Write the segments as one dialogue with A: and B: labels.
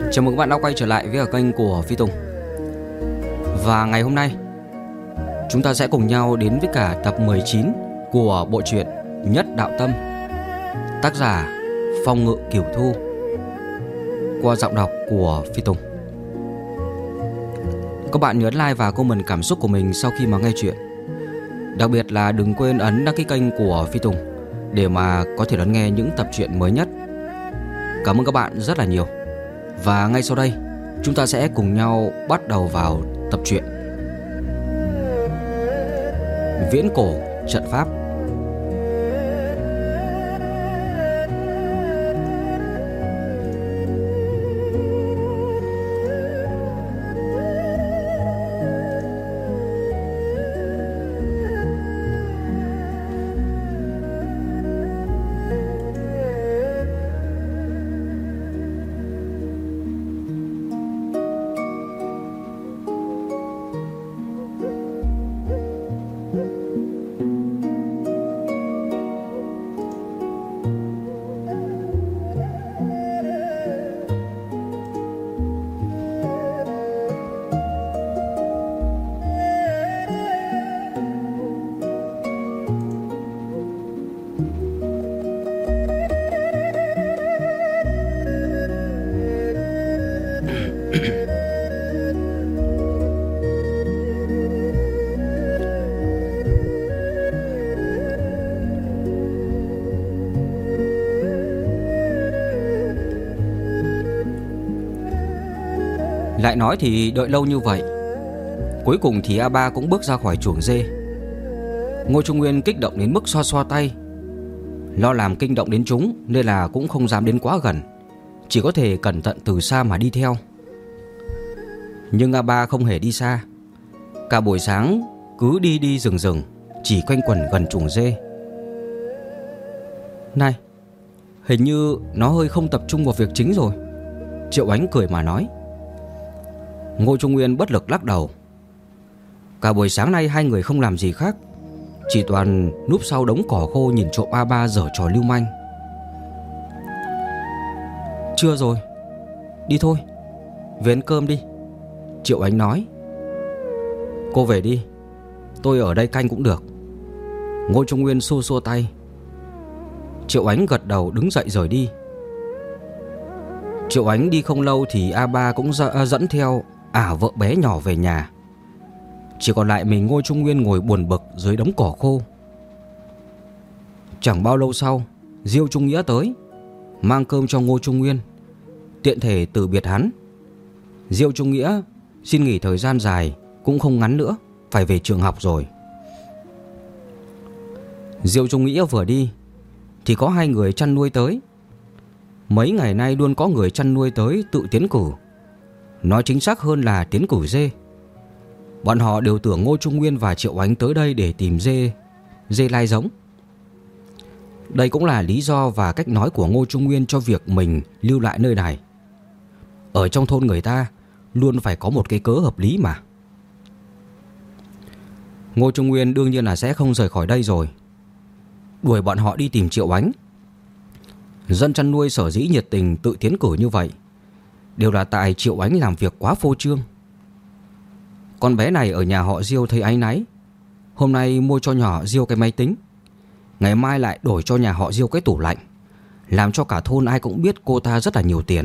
A: Chào mừng các bạn đã quay trở lại với kênh của Phi Tùng. Và ngày hôm nay chúng ta sẽ cùng nhau đến với cả tập 19 của bộ truyện Nhất Đạo Tâm, tác giả Phong Ngự Cửu Thu, qua giọng đọc của Phi Tùng. Các bạn nhớ like và comment cảm xúc của mình sau khi mà nghe chuyện. Đặc biệt là đừng quên ấn đăng ký kênh của Phi Tùng để mà có thể đón nghe những tập truyện mới nhất. Cảm ơn các bạn rất là nhiều. Và ngay sau đây chúng ta sẽ cùng nhau bắt đầu vào tập truyện Viễn Cổ Trận Pháp. Lại nói thì đợi lâu như vậy, cuối cùng thì A3 cũng bước ra khỏi chuồng dê. Ngô Trung Nguyên kích động đến mức xoa xoa tay, lo làm kinh động đến chúng nên là cũng không dám đến quá gần, chỉ có thể cẩn thận từ xa mà đi theo. Nhưng A3 không hề đi xa, cả buổi sáng cứ đi dừng, chỉ quanh quẩn gần chuồng dê. Này, hình như nó hơi không tập trung vào việc chính rồi, Triệu Ánh cười mà nói. Ngô Trung Nguyên bất lực lắc đầu. Cả buổi sáng nay hai người không làm gì khác, chỉ toàn núp sau đống cỏ khô nhìn trộm A3 giở trò lưu manh. Trưa rồi, đi thôi, về ăn cơm đi, Triệu Ánh nói. Cô về đi, tôi ở đây canh cũng được, Ngô Trung Nguyên xua xua tay. Triệu Ánh gật đầu đứng dậy rời đi. Triệu Ánh đi không lâu thì A3 cũng dẫn theo vợ bé nhỏ về nhà. Chỉ còn lại mình Ngô Trung Nguyên ngồi buồn bực dưới đống cỏ khô. Chẳng bao lâu sau, Diêu Trung Nghĩa tới, mang cơm cho Ngô Trung Nguyên, tiện thể từ biệt hắn. Diêu Trung Nghĩa xin nghỉ thời gian dài, cũng không ngắn nữa, phải về trường học rồi. Diêu Trung Nghĩa vừa đi thì có hai người chăn nuôi tới. Mấy ngày nay luôn có người chăn nuôi tới tự tiến cử, nói chính xác hơn là tiến cử dê. Bọn họ đều tưởng Ngô Trung Nguyên và Triệu Ánh tới đây để tìm dê lai giống. Đây cũng là lý do và cách nói của Ngô Trung Nguyên cho việc mình lưu lại nơi này. Ở trong thôn người ta luôn phải có một cái cớ hợp lý mà. Ngô Trung Nguyên đương nhiên là sẽ không rời khỏi đây rồi, đuổi bọn họ đi tìm Triệu Ánh. Dân chăn nuôi sở dĩ nhiệt tình tự tiến cử như vậy đều là tại Triệu Ánh làm việc quá phô trương. Con bé này ở nhà họ Diêu thấy áy náy, hôm nay mua cho nhỏ Diêu cái máy tính, ngày mai lại đổi cho nhà họ Diêu cái tủ lạnh, làm cho cả thôn ai cũng biết cô ta rất là nhiều tiền.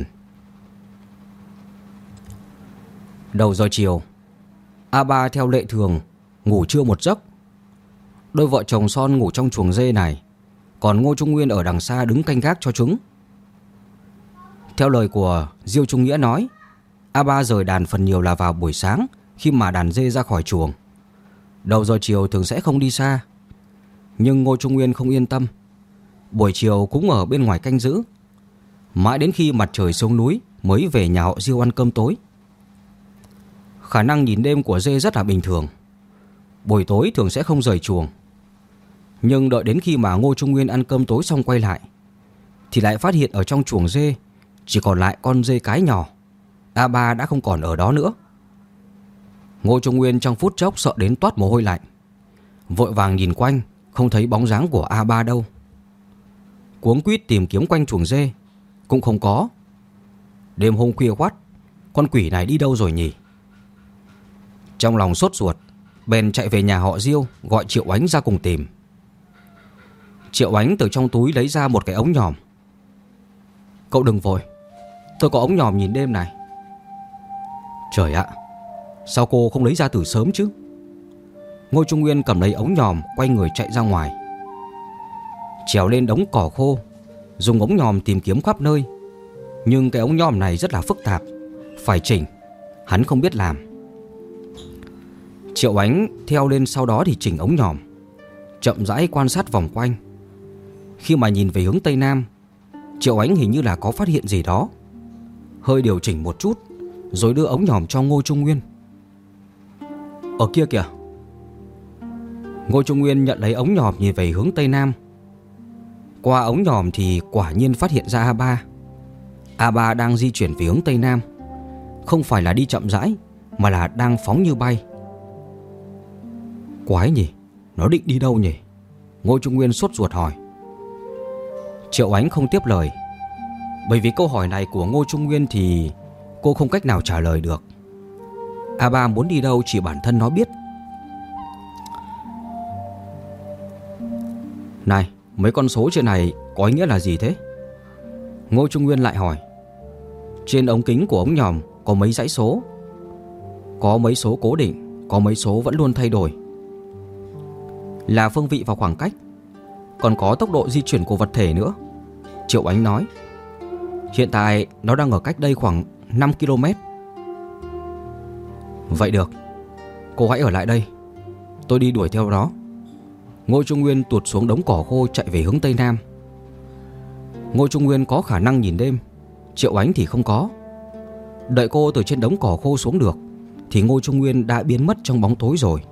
A: Đầu giờ chiều, A3 theo lệ thường ngủ trưa một giấc. Đôi vợ chồng son ngủ trong chuồng dê này, còn Ngô Trung Nguyên ở đằng xa đứng canh gác cho chúng. Theo lời của Diêu Trung Nghĩa nói, A3 rời đàn phần nhiều là vào buổi sáng khi mà đàn dê ra khỏi chuồng. Đầu giờ chiều thường sẽ không đi xa. Nhưng Ngô Trung Nguyên không yên tâm, buổi chiều cũng ở bên ngoài canh giữ, mãi đến khi mặt trời xuống núi mới về nhà họ Diêu ăn cơm tối. Khả năng nhìn đêm của dê rất là bình thường, buổi tối thường sẽ không rời chuồng. Nhưng đợi đến khi mà Ngô Trung Nguyên ăn cơm tối xong quay lại thì lại phát hiện ở trong chuồng dê chỉ còn lại con dê cái nhỏ. A3 đã không còn ở đó nữa. Ngô Trung Nguyên trong phút chốc sợ đến toát mồ hôi lạnh, vội vàng nhìn quanh, không thấy bóng dáng của A3 đâu. Cuống quýt tìm kiếm quanh chuồng dê cũng không có. Đêm hôm khuya khoắt, con quỷ này đi đâu rồi nhỉ? Trong lòng sốt ruột, bèn chạy về nhà họ Diêu, gọi Triệu Ánh ra cùng tìm. Triệu Ánh từ trong túi lấy ra một cái ống nhòm. Cậu đừng vội, tôi có ống nhòm nhìn đêm này. Trời ạ, sao cô không lấy ra từ sớm chứ? Ngô Trung Nguyên cầm lấy ống nhòm, quay người chạy ra ngoài. Trèo lên đống cỏ khô, dùng ống nhòm tìm kiếm khắp nơi. Nhưng cái ống nhòm này rất là phức tạp, phải chỉnh, hắn không biết làm. Triệu Ánh theo lên sau đó thì chỉnh ống nhòm, chậm rãi quan sát vòng quanh. Khi mà nhìn về hướng Tây Nam, Triệu Ánh hình như là có phát hiện gì đó, hơi điều chỉnh một chút, rồi đưa ống nhòm cho Ngô Trung Nguyên. Ở kia kìa. Ngô Trung Nguyên nhận lấy ống nhòm nhìn về hướng Tây Nam. Qua ống nhòm thì quả nhiên phát hiện ra A3. A3 đang di chuyển về hướng Tây Nam, không phải là đi chậm rãi, mà là đang phóng như bay. Quái nhỉ, nó định đi đâu nhỉ? Ngô Trung Nguyên sốt ruột hỏi. Triệu Ánh không tiếp lời, bởi vì câu hỏi này của Ngô Trung Nguyên thì cô không cách nào trả lời được. A3 muốn đi đâu chỉ bản thân nó biết. Này, mấy con số trên này có ý nghĩa là gì thế? Ngô Trung Nguyên lại hỏi. Trên ống kính của ống nhòm có mấy dãy số. Có mấy số cố định, có mấy số vẫn luôn thay đổi. Là phương vị và khoảng cách, còn có tốc độ di chuyển của vật thể nữa, Triệu Ánh nói. Hiện tại nó đang ở cách đây khoảng 5 km. Vậy được, cô hãy ở lại đây, tôi đi đuổi theo nó. Ngô Trung Nguyên tuột xuống đống cỏ khô chạy về hướng Tây Nam. Ngô Trung Nguyên có khả năng nhìn đêm, Triệu Ánh thì không có. Đợi cô từ trên đống cỏ khô xuống được thì Ngô Trung Nguyên đã biến mất trong bóng tối rồi.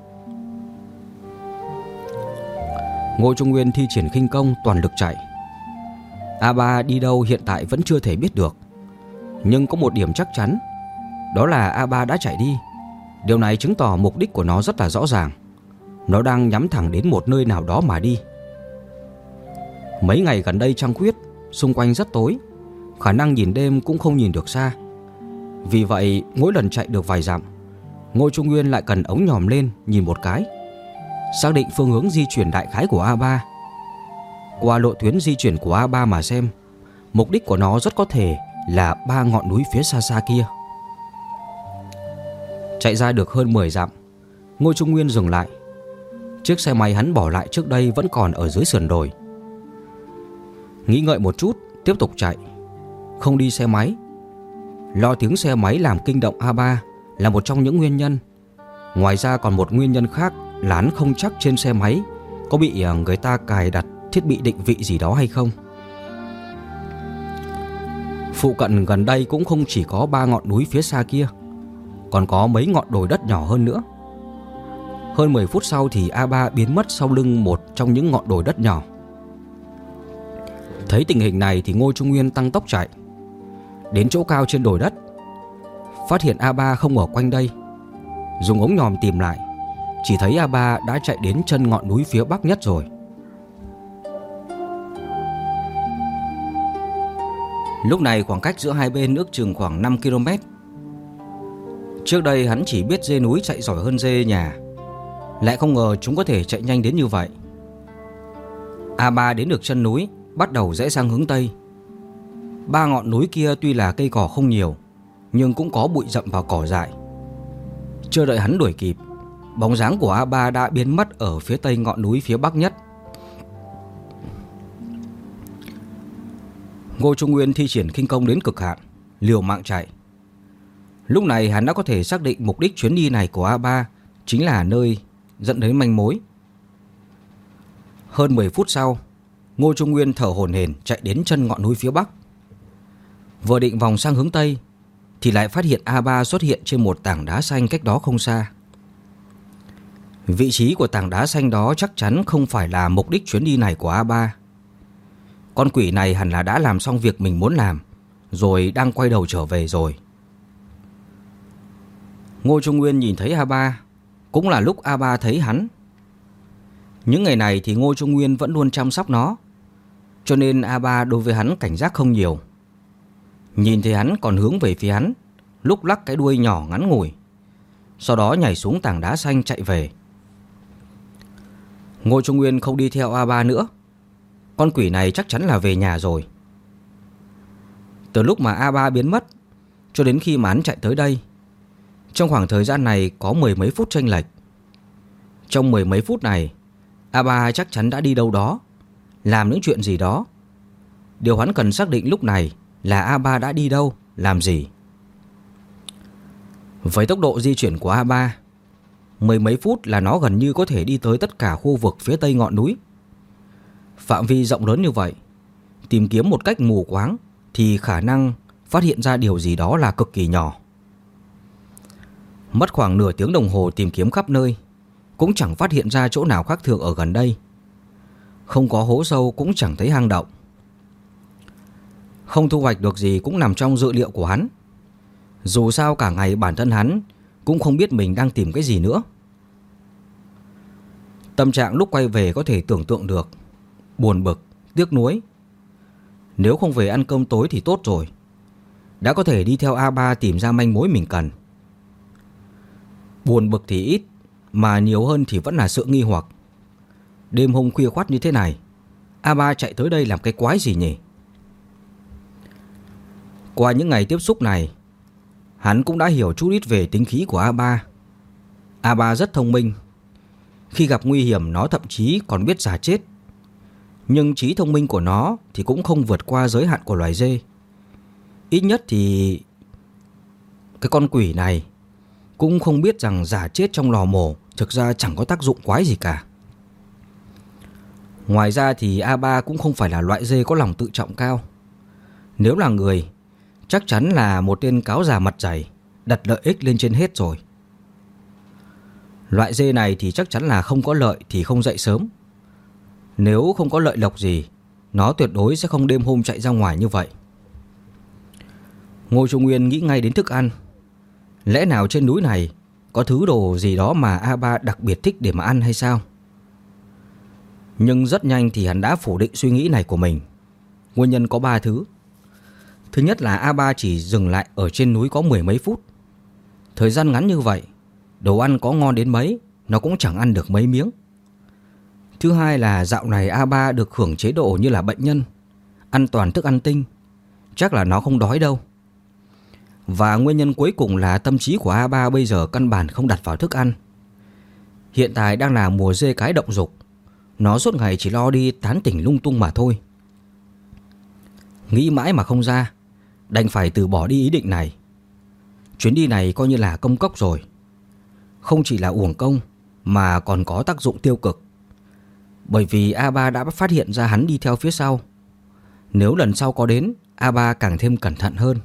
A: Ngô Trung Nguyên thi triển khinh công toàn lực chạy. A3 đi đâu hiện tại vẫn chưa thể biết được, nhưng có một điểm chắc chắn, đó là A3 đã chạy đi. Điều này chứng tỏ mục đích của nó rất là rõ ràng. Nó đang nhắm thẳng đến một nơi nào đó mà đi. Mấy ngày gần đây trăng khuyết, xung quanh rất tối, khả năng nhìn đêm cũng không nhìn được xa. Vì vậy mỗi lần chạy được vài dặm, Ngô Trung Nguyên lại cần ống nhòm lên nhìn một cái, xác định phương hướng di chuyển đại khái của A3. Qua lộ tuyến di chuyển của A3 mà xem, mục đích của nó rất có thể là 3 ngọn núi phía xa xa kia. Chạy ra được hơn 10 dặm, Ngô Trung Nguyên dừng lại. Chiếc xe máy hắn bỏ lại trước đây vẫn còn ở dưới sườn đồi. Nghĩ ngợi một chút, tiếp tục chạy, không đi xe máy. Lo tiếng xe máy làm kinh động A3 là một trong những nguyên nhân. Ngoài ra còn một nguyên nhân khác là hắn không chắc trên xe máy có bị người ta cài đặt thiết bị định vị gì đó hay không. Phụ cận gần đây cũng không chỉ có 3 ngọn núi phía xa kia, còn có mấy ngọn đồi đất nhỏ hơn nữa. Hơn 10 phút sau thì A3 biến mất sau lưng một trong những ngọn đồi đất nhỏ. Thấy tình hình này thì Ngô Trung Nguyên tăng tốc chạy. Đến chỗ cao trên đồi đất, phát hiện A3 không ở quanh đây. Dùng ống nhòm tìm lại, chỉ thấy A3 đã chạy đến chân ngọn núi phía bắc nhất rồi. Lúc này khoảng cách giữa hai bên ước chừng khoảng 5 km. Trước đây hắn chỉ biết dê núi chạy giỏi hơn dê nhà, lại không ngờ chúng có thể chạy nhanh đến như vậy. A3 đến được chân núi, bắt đầu rẽ sang hướng Tây. 3 ngọn núi kia tuy là cây cỏ không nhiều, nhưng cũng có bụi rậm và cỏ dại. Chưa đợi hắn đuổi kịp, bóng dáng của A3 đã biến mất ở phía tây ngọn núi phía bắc nhất. Ngô Trung Nguyên thi triển khinh công đến cực hạn, liều mạng chạy. Lúc này hắn đã có thể xác định mục đích chuyến đi này của A3 chính là nơi dẫn đến manh mối. Hơn 10 phút sau, Ngô Trung Nguyên thở hổn hển chạy đến chân ngọn núi phía bắc. Vừa định vòng sang hướng Tây thì lại phát hiện A3 xuất hiện trên một tảng đá xanh cách đó không xa. Vị trí của tảng đá xanh đó chắc chắn không phải là mục đích chuyến đi này của A3. Con quỷ này hẳn là đã làm xong việc mình muốn làm, rồi đang quay đầu trở về rồi. Ngô Trung Nguyên nhìn thấy A3, cũng là lúc A3 thấy hắn. Những ngày này thì Ngô Trung Nguyên vẫn luôn chăm sóc nó, cho nên A3 đối với hắn cảnh giác không nhiều. Nhìn thấy hắn còn hướng về phía hắn, lúc lắc cái đuôi nhỏ ngắn ngủi, sau đó nhảy xuống tảng đá xanh chạy về. Ngô Trung Nguyên không đi theo A3 nữa. Con quỷ này chắc chắn là về nhà rồi. Từ lúc mà A3 biến mất cho đến khi mà hắn chạy tới đây, trong khoảng thời gian này có mười mấy phút chênh lệch. Trong mười mấy phút này, A3 chắc chắn đã đi đâu đó, làm những chuyện gì đó. Điều hắn cần xác định lúc này là A3 đã đi đâu, làm gì. Với tốc độ di chuyển của A3, mười mấy phút là nó gần như có thể đi tới tất cả khu vực phía tây ngọn núi. Phạm vi rộng lớn như vậy, tìm kiếm một cách mù quáng thì khả năng phát hiện ra điều gì đó là cực kỳ nhỏ. Mất khoảng nửa tiếng đồng hồ tìm kiếm khắp nơi, cũng chẳng phát hiện ra chỗ nào khác thường ở gần đây. Không có hố sâu, cũng chẳng thấy hang động. Không thu hoạch được gì cũng nằm trong dự liệu của hắn. Dù sao cả ngày bản thân hắn cũng không biết mình đang tìm cái gì nữa. Tâm trạng lúc quay về có thể tưởng tượng được. Buồn bực, tiếc nuối. Nếu không về ăn cơm tối thì tốt rồi, đã có thể đi theo A3 tìm ra manh mối mình cần. Buồn bực thì ít, mà nhiều hơn thì vẫn là sự nghi hoặc. Đêm hôm khuya khoắt như thế này, A3 chạy tới đây làm cái quái gì nhỉ? Qua những ngày tiếp xúc này, hắn cũng đã hiểu chút ít về tính khí của A3. A3 rất thông minh. Khi gặp nguy hiểm nó thậm chí còn biết giả chết. Nhưng trí thông minh của nó thì cũng không vượt qua giới hạn của loài dê. Ít nhất thì cái con quỷ này cũng không biết rằng giả chết trong lò mổ thực ra chẳng có tác dụng quái gì cả. Ngoài ra thì A3 cũng không phải là loại dê có lòng tự trọng cao. Nếu là người, chắc chắn là một tên cáo già mặt dày, đặt lợi ích lên trên hết rồi. Loại dê này thì chắc chắn là không có lợi thì không dậy sớm. Nếu không có lợi lộc gì, nó tuyệt đối sẽ không đêm hôm chạy ra ngoài như vậy. Ngô Trung Nguyên nghĩ ngay đến thức ăn. Lẽ nào trên núi này có thứ đồ gì đó mà A3 đặc biệt thích để mà ăn hay sao? Nhưng rất nhanh thì hắn đã phủ định suy nghĩ này của mình. Nguyên nhân có 3 thứ. Thứ nhất là A3 chỉ dừng lại ở trên núi có mười mấy phút. Thời gian ngắn như vậy, đồ ăn có ngon đến mấy, nó cũng chẳng ăn được mấy miếng. Thứ hai là dạo này A3 được hưởng chế độ như là bệnh nhân, ăn toàn thức ăn tinh. Chắc là nó không đói đâu. Và nguyên nhân cuối cùng là tâm trí của A3 bây giờ căn bản không đặt vào thức ăn. Hiện tại đang là mùa dê cái động dục, nó suốt ngày chỉ lo đi tán tỉnh lung tung mà thôi. Nghĩ mãi mà không ra, đành phải từ bỏ đi ý định này. Chuyến đi này coi như là công cốc rồi. Không chỉ là uổng công mà còn có tác dụng tiêu cực. Bởi vì A3 đã phát hiện ra hắn đi theo phía sau. Nếu lần sau có đến, A3 càng thêm cẩn thận hơn.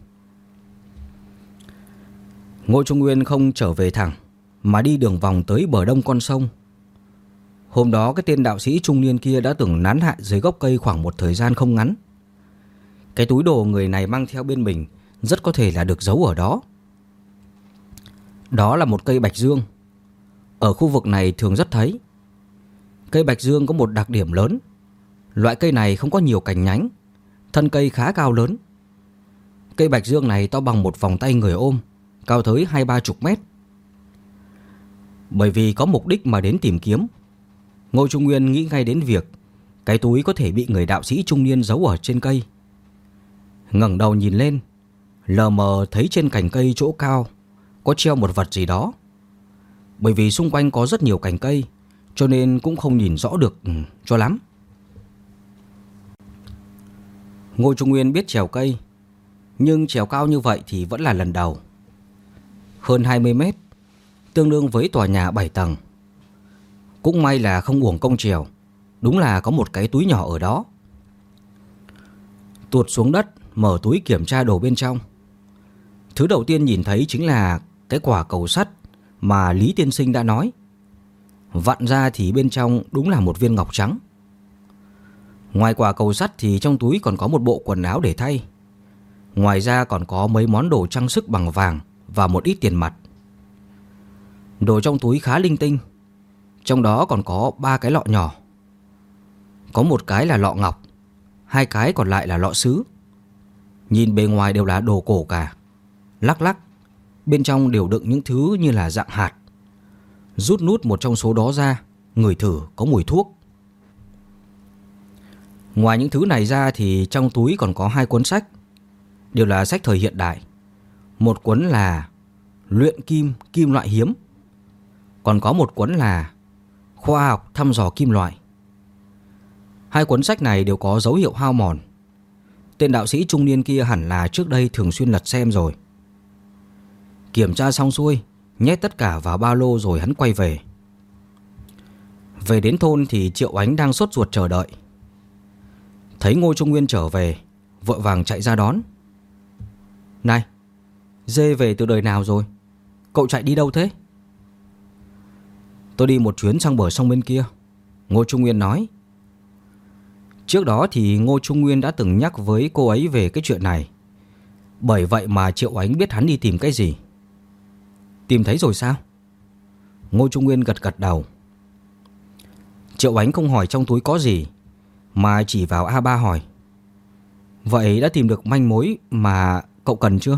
A: Ngô Trung Nguyên không trở về thẳng, mà đi đường vòng tới bờ đông con sông. Hôm đó cái tên đạo sĩ trung niên kia đã từng nán lại dưới gốc cây khoảng một thời gian không ngắn. Cái túi đồ người này mang theo bên mình rất có thể là được giấu ở đó. Đó là một cây bạch dương. Ở khu vực này thường rất thấy. Cây bạch dương có một đặc điểm lớn. Loại cây này không có nhiều cành nhánh, thân cây khá cao lớn. Cây bạch dương này to bằng một vòng tay người ôm, cao tới 20-30 mét. Bởi vì có mục đích mà đến tìm kiếm, Ngô Trung Nguyên nghĩ ngay đến việc cái túi có thể bị người đạo sĩ trung niên giấu ở trên cây. Ngẩng đầu nhìn lên, lờ mờ thấy trên cành cây chỗ cao có treo một vật gì đó. Bởi vì xung quanh có rất nhiều cành cây, cho nên cũng không nhìn rõ được cho lắm. Ngô Trung Nguyên biết trèo cây, nhưng trèo cao như vậy thì vẫn là lần đầu. Hơn 20 mét, tương đương với tòa nhà 7 tầng. Cũng may là không uổng công trèo, đúng là có một cái túi nhỏ ở đó. Tuột xuống đất, mở túi kiểm tra đồ bên trong. Thứ đầu tiên nhìn thấy chính là cái quả cầu sắt mà Lý tiên sinh đã nói. Vặn ra thì bên trong đúng là một viên ngọc trắng. Ngoài quả cầu sắt thì trong túi còn có một bộ quần áo để thay. Ngoài ra còn có mấy món đồ trang sức bằng vàng và một ít tiền mặt. Đồ trong túi khá linh tinh. Trong đó còn có 3 cái lọ nhỏ. Có một cái là lọ ngọc, 2 cái còn lại là lọ sứ. Nhìn bề ngoài đều là đồ cổ cả. Lắc lắc, bên trong đều đựng những thứ như là dạng hạt. Rút nút một trong số đó ra, ngửi thử có mùi thuốc. Ngoài những thứ này ra thì trong túi còn có 2 cuốn sách, đều là sách thời hiện đại. Một cuốn là Luyện kim, kim loại hiếm. Còn có một cuốn là Khoa học thăm dò kim loại. 2 cuốn sách này đều có dấu hiệu hao mòn. Tên đạo sĩ trung niên kia hẳn là trước đây thường xuyên lật xem rồi. Kiểm tra xong xuôi, nhét tất cả vào ba lô rồi hắn quay về. Về đến thôn thì Triệu Ánh đang sốt ruột chờ đợi. Thấy Ngô Trung Nguyên trở về, vội vàng chạy ra đón. Này, dê về từ đời nào rồi? Cậu chạy đi đâu thế? Tôi đi một chuyến sang bờ sông bên kia, Ngô Trung Nguyên nói. Trước đó thì Ngô Trung Nguyên đã từng nhắc với cô ấy về cái chuyện này. Bởi vậy mà Triệu Ánh biết hắn đi tìm cái gì. Tìm thấy rồi sao? Ngô Trung Nguyên gật gật đầu. Triệu Ánh không hỏi trong túi có gì, mà chỉ vào A3 hỏi. Vậy đã tìm được manh mối mà cậu cần chưa?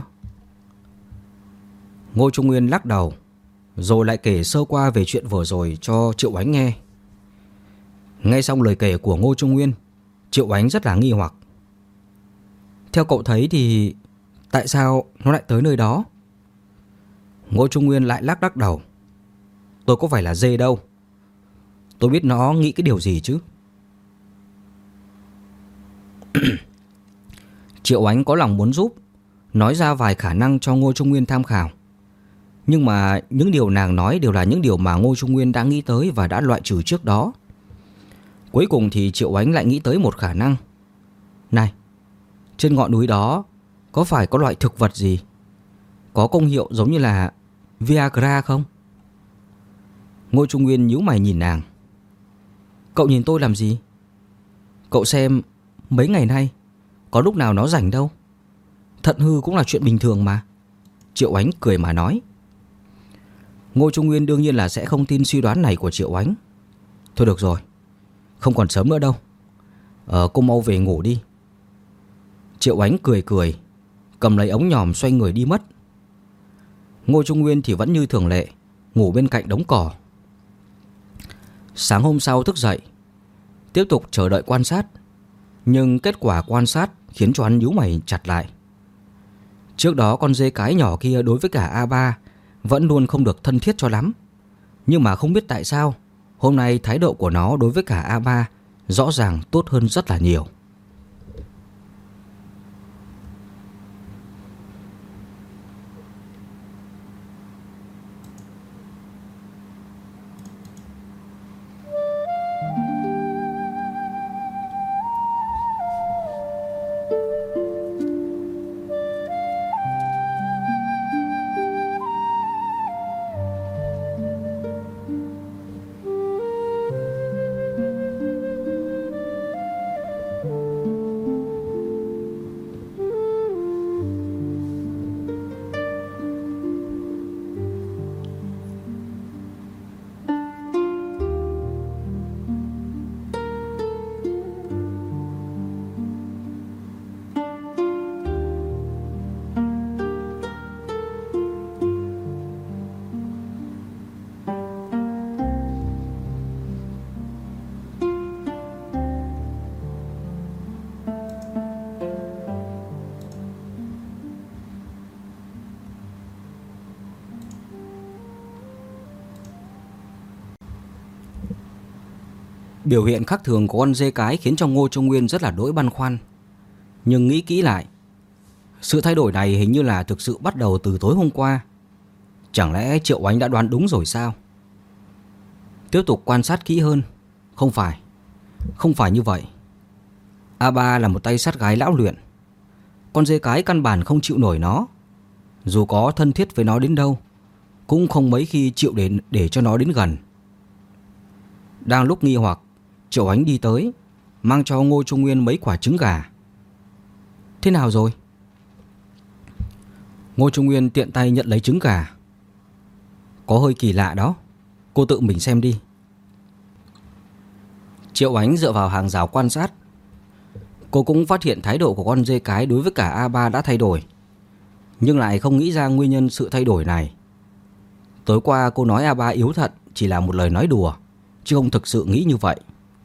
A: Ngô Trung Nguyên lắc đầu, rồi lại kể sơ qua về chuyện vừa rồi cho Triệu Ánh nghe. Nghe xong lời kể của Ngô Trung Nguyên, Triệu Ánh rất là nghi hoặc. Theo cậu thấy thì tại sao nó lại tới nơi đó? Ngô Trung Nguyên lại lắc đầu. Tôi có phải là dê đâu. Tôi biết nó nghĩ cái điều gì chứ. Triệu Ánh có lòng muốn giúp, nói ra vài khả năng cho Ngô Trung Nguyên tham khảo. Nhưng mà những điều nàng nói đều là những điều mà Ngô Trung Nguyên đã nghĩ tới và đã loại trừ trước đó. Cuối cùng thì Triệu Ánh lại nghĩ tới một khả năng. Này, trên ngọn núi đó có phải có loại thực vật gì có công hiệu giống như là Viagra không? Ngô Trung Nguyên nhíu mày nhìn nàng. Cậu nhìn tôi làm gì? Cậu xem mấy ngày nay có lúc nào nó rảnh đâu. Thận hư cũng là chuyện bình thường mà. Triệu Ánh cười mà nói. Ngô Trung Nguyên đương nhiên là sẽ không tin suy đoán này của Triệu Ánh. Thôi được rồi, không còn sớm nữa đâu. Cô mau về ngủ đi. Triệu Ánh cười, cầm lấy ống nhòm xoay người đi mất. Ngô Trung Nguyên thì vẫn như thường lệ, ngủ bên cạnh đống cỏ. Sáng hôm sau thức dậy, tiếp tục chờ đợi quan sát. Nhưng kết quả quan sát khiến cho hắn nhíu mày chặt lại. Trước đó con dê cái nhỏ kia đối với cả A3 vẫn luôn không được thân thiết cho lắm. Nhưng mà không biết tại sao hôm nay thái độ của nó đối với cả A3 rõ ràng tốt hơn rất là nhiều. Biểu hiện khác thường của con dê cái khiến cho Ngô Trung Nguyên rất là đỗi băn khoăn. Nhưng nghĩ kỹ lại, sự thay đổi này hình như là thực sự bắt đầu từ tối hôm qua. Chẳng lẽ Triệu Ánh đã đoán đúng rồi sao? Tiếp tục quan sát kỹ hơn. Không phải như vậy. A3 là một tay sát gái lão luyện. Con dê cái căn bản không chịu nổi nó. Dù có thân thiết với nó đến đâu, cũng không mấy khi chịu để cho nó đến gần. Đang lúc nghi hoặc, Triệu Ánh đi tới, mang cho Ngô Trung Nguyên mấy quả trứng gà. Thế nào rồi? Ngô Trung Nguyên tiện tay nhận lấy trứng gà. Có hơi kỳ lạ đó, cô tự mình xem đi. Triệu Ánh dựa vào hàng rào quan sát. Cô cũng phát hiện thái độ của con dê cái đối với cả A3 đã thay đổi, nhưng lại không nghĩ ra nguyên nhân sự thay đổi này. Tối qua cô nói A3 yếu thật chỉ là một lời nói đùa, chứ không thực sự nghĩ như vậy.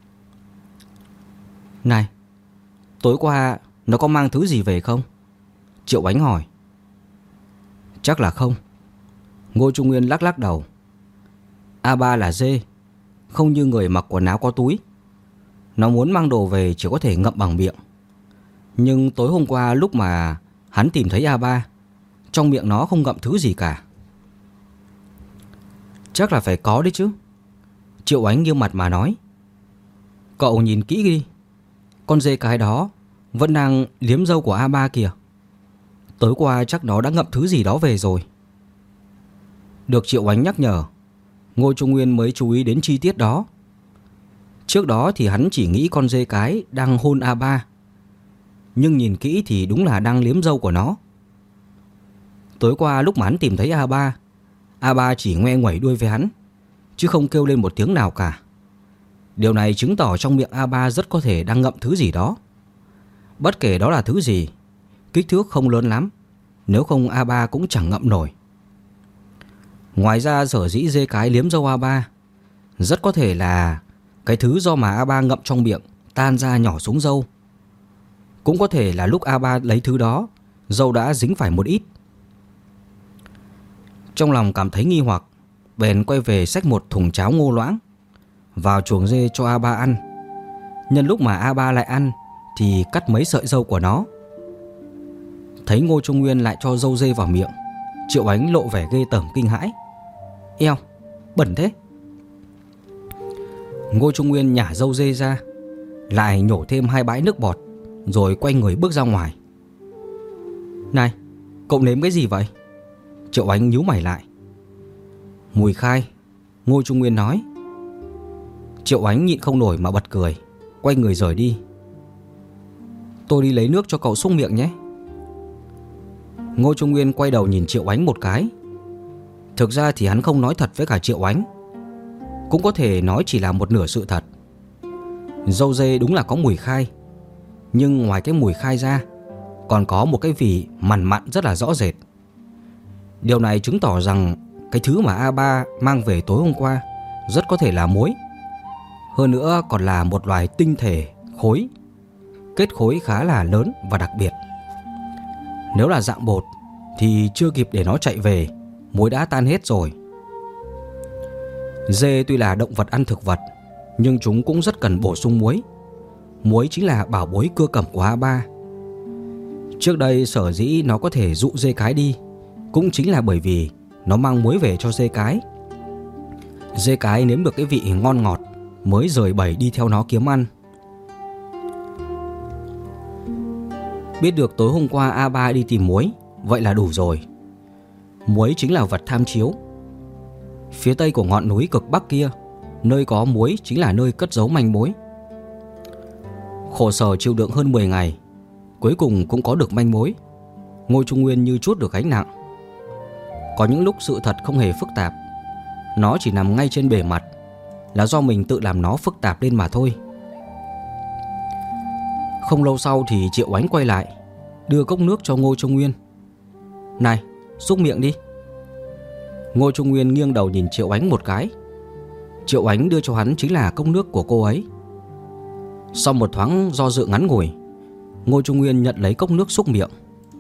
A: Này, tối qua nó có mang thứ gì về không? Triệu Ánh hỏi. Chắc là không. Ngô Trung Nguyên lắc lắc đầu. A3 là dê, không như người mặc quần áo có túi. Nó muốn mang đồ về chỉ có thể ngậm bằng miệng. Nhưng tối hôm qua lúc mà hắn tìm thấy A3, trong miệng nó không ngậm thứ gì cả. Chắc là phải có đấy chứ. Triệu Ánh nghiêm mặt mà nói. Cậu nhìn kỹ đi, con dê cái đó vẫn đang liếm râu của A3 kìa. Tối qua chắc nó đã ngậm thứ gì đó về rồi. Được Triệu Ánh nhắc nhở, Ngô Trung Nguyên mới chú ý đến chi tiết đó. Trước đó thì hắn chỉ nghĩ con dê cái đang hôn A3, nhưng nhìn kỹ thì đúng là đang liếm râu của nó. Tối qua lúc mà hắn tìm thấy A3, A3 chỉ ngoe nguẩy đuôi với hắn, chứ không kêu lên một tiếng nào cả. Điều này chứng tỏ trong miệng A3 rất có thể đang ngậm thứ gì đó. Bất kể đó là thứ gì, kích thước không lớn lắm, nếu không A3 cũng chẳng ngậm nổi. Ngoài ra sở dĩ dê cái liếm râu A3 rất có thể là cái thứ do mà A3 ngậm trong miệng tan ra nhỏ xuống râu. Cũng có thể là lúc A3 lấy thứ đó, râu đã dính phải một ít. Trong lòng cảm thấy nghi hoặc, bèn quay về xách một thùng cháo ngô loãng vào chuồng dê cho A3 ăn. Nhân lúc mà A3 lại ăn thì cắt mấy sợi râu của nó. Thấy Ngô Trung Nguyên lại cho râu dê vào miệng, Triệu Ánh lộ vẻ ghê tởm kinh hãi. Eo, bẩn thế. Ngô Trung Nguyên nhả râu dê ra, lại nhổ thêm 2 bãi nước bọt, rồi quay người bước ra ngoài. Này, cậu nếm cái gì vậy? Triệu Ánh nhíu mày lại. Mùi khai, Ngô Trung Nguyên nói. Triệu Ánh nhịn không nổi mà bật cười, quay người rời đi. Tôi đi lấy nước cho cậu súc miệng nhé. Ngô Trung Nguyên quay đầu nhìn Triệu Ánh một cái. Thực ra thì hắn không nói thật với cả Triệu Ánh, cũng có thể nói chỉ là một nửa sự thật. Râu dê đúng là có mùi khai, nhưng ngoài cái mùi khai ra còn có một cái vị mặn mặn rất là rõ rệt. Điều này chứng tỏ rằng cái thứ mà A3 mang về tối hôm qua rất có thể là muối. Hơn nữa còn là một loài tinh thể khối, kết khối khá là lớn và đặc biệt. Nếu là dạng bột thì chưa kịp để nó chạy về, muối đã tan hết rồi. Dê tuy là động vật ăn thực vật, nhưng chúng cũng rất cần bổ sung muối. Muối chính là bảo bối cưa cẩm của A3. Trước đây sở dĩ nó có thể dụ dê cái đi cũng chính là bởi vì nó mang muối về cho dê cái. Dê cái nếm được cái vị ngon ngọt mới rời bầy đi theo nó kiếm ăn. Biết được tối hôm qua A3 đi tìm muối, vậy là đủ rồi. Muối chính là vật tham chiếu. Phía tây của ngọn núi cực bắc kia, nơi có muối chính là nơi cất giấu manh mối. Khổ sở chịu đựng hơn 10 ngày, cuối cùng cũng có được manh mối. Ngô Trung Nguyên như trút được gánh nặng. Có những lúc sự thật không hề phức tạp, nó chỉ nằm ngay trên bề mặt, là do mình tự làm nó phức tạp lên mà thôi. Không lâu sau thì Triệu Ánh quay lại, đưa cốc nước cho Ngô Trung Nguyên. Này, xúc miệng đi. Ngô Trung Nguyên nghiêng đầu nhìn Triệu Ánh một cái. Triệu Ánh đưa cho hắn chính là cốc nước của cô ấy. Sau một thoáng do dự ngắn ngủi, Ngô Trung Nguyên nhận lấy cốc nước xúc miệng,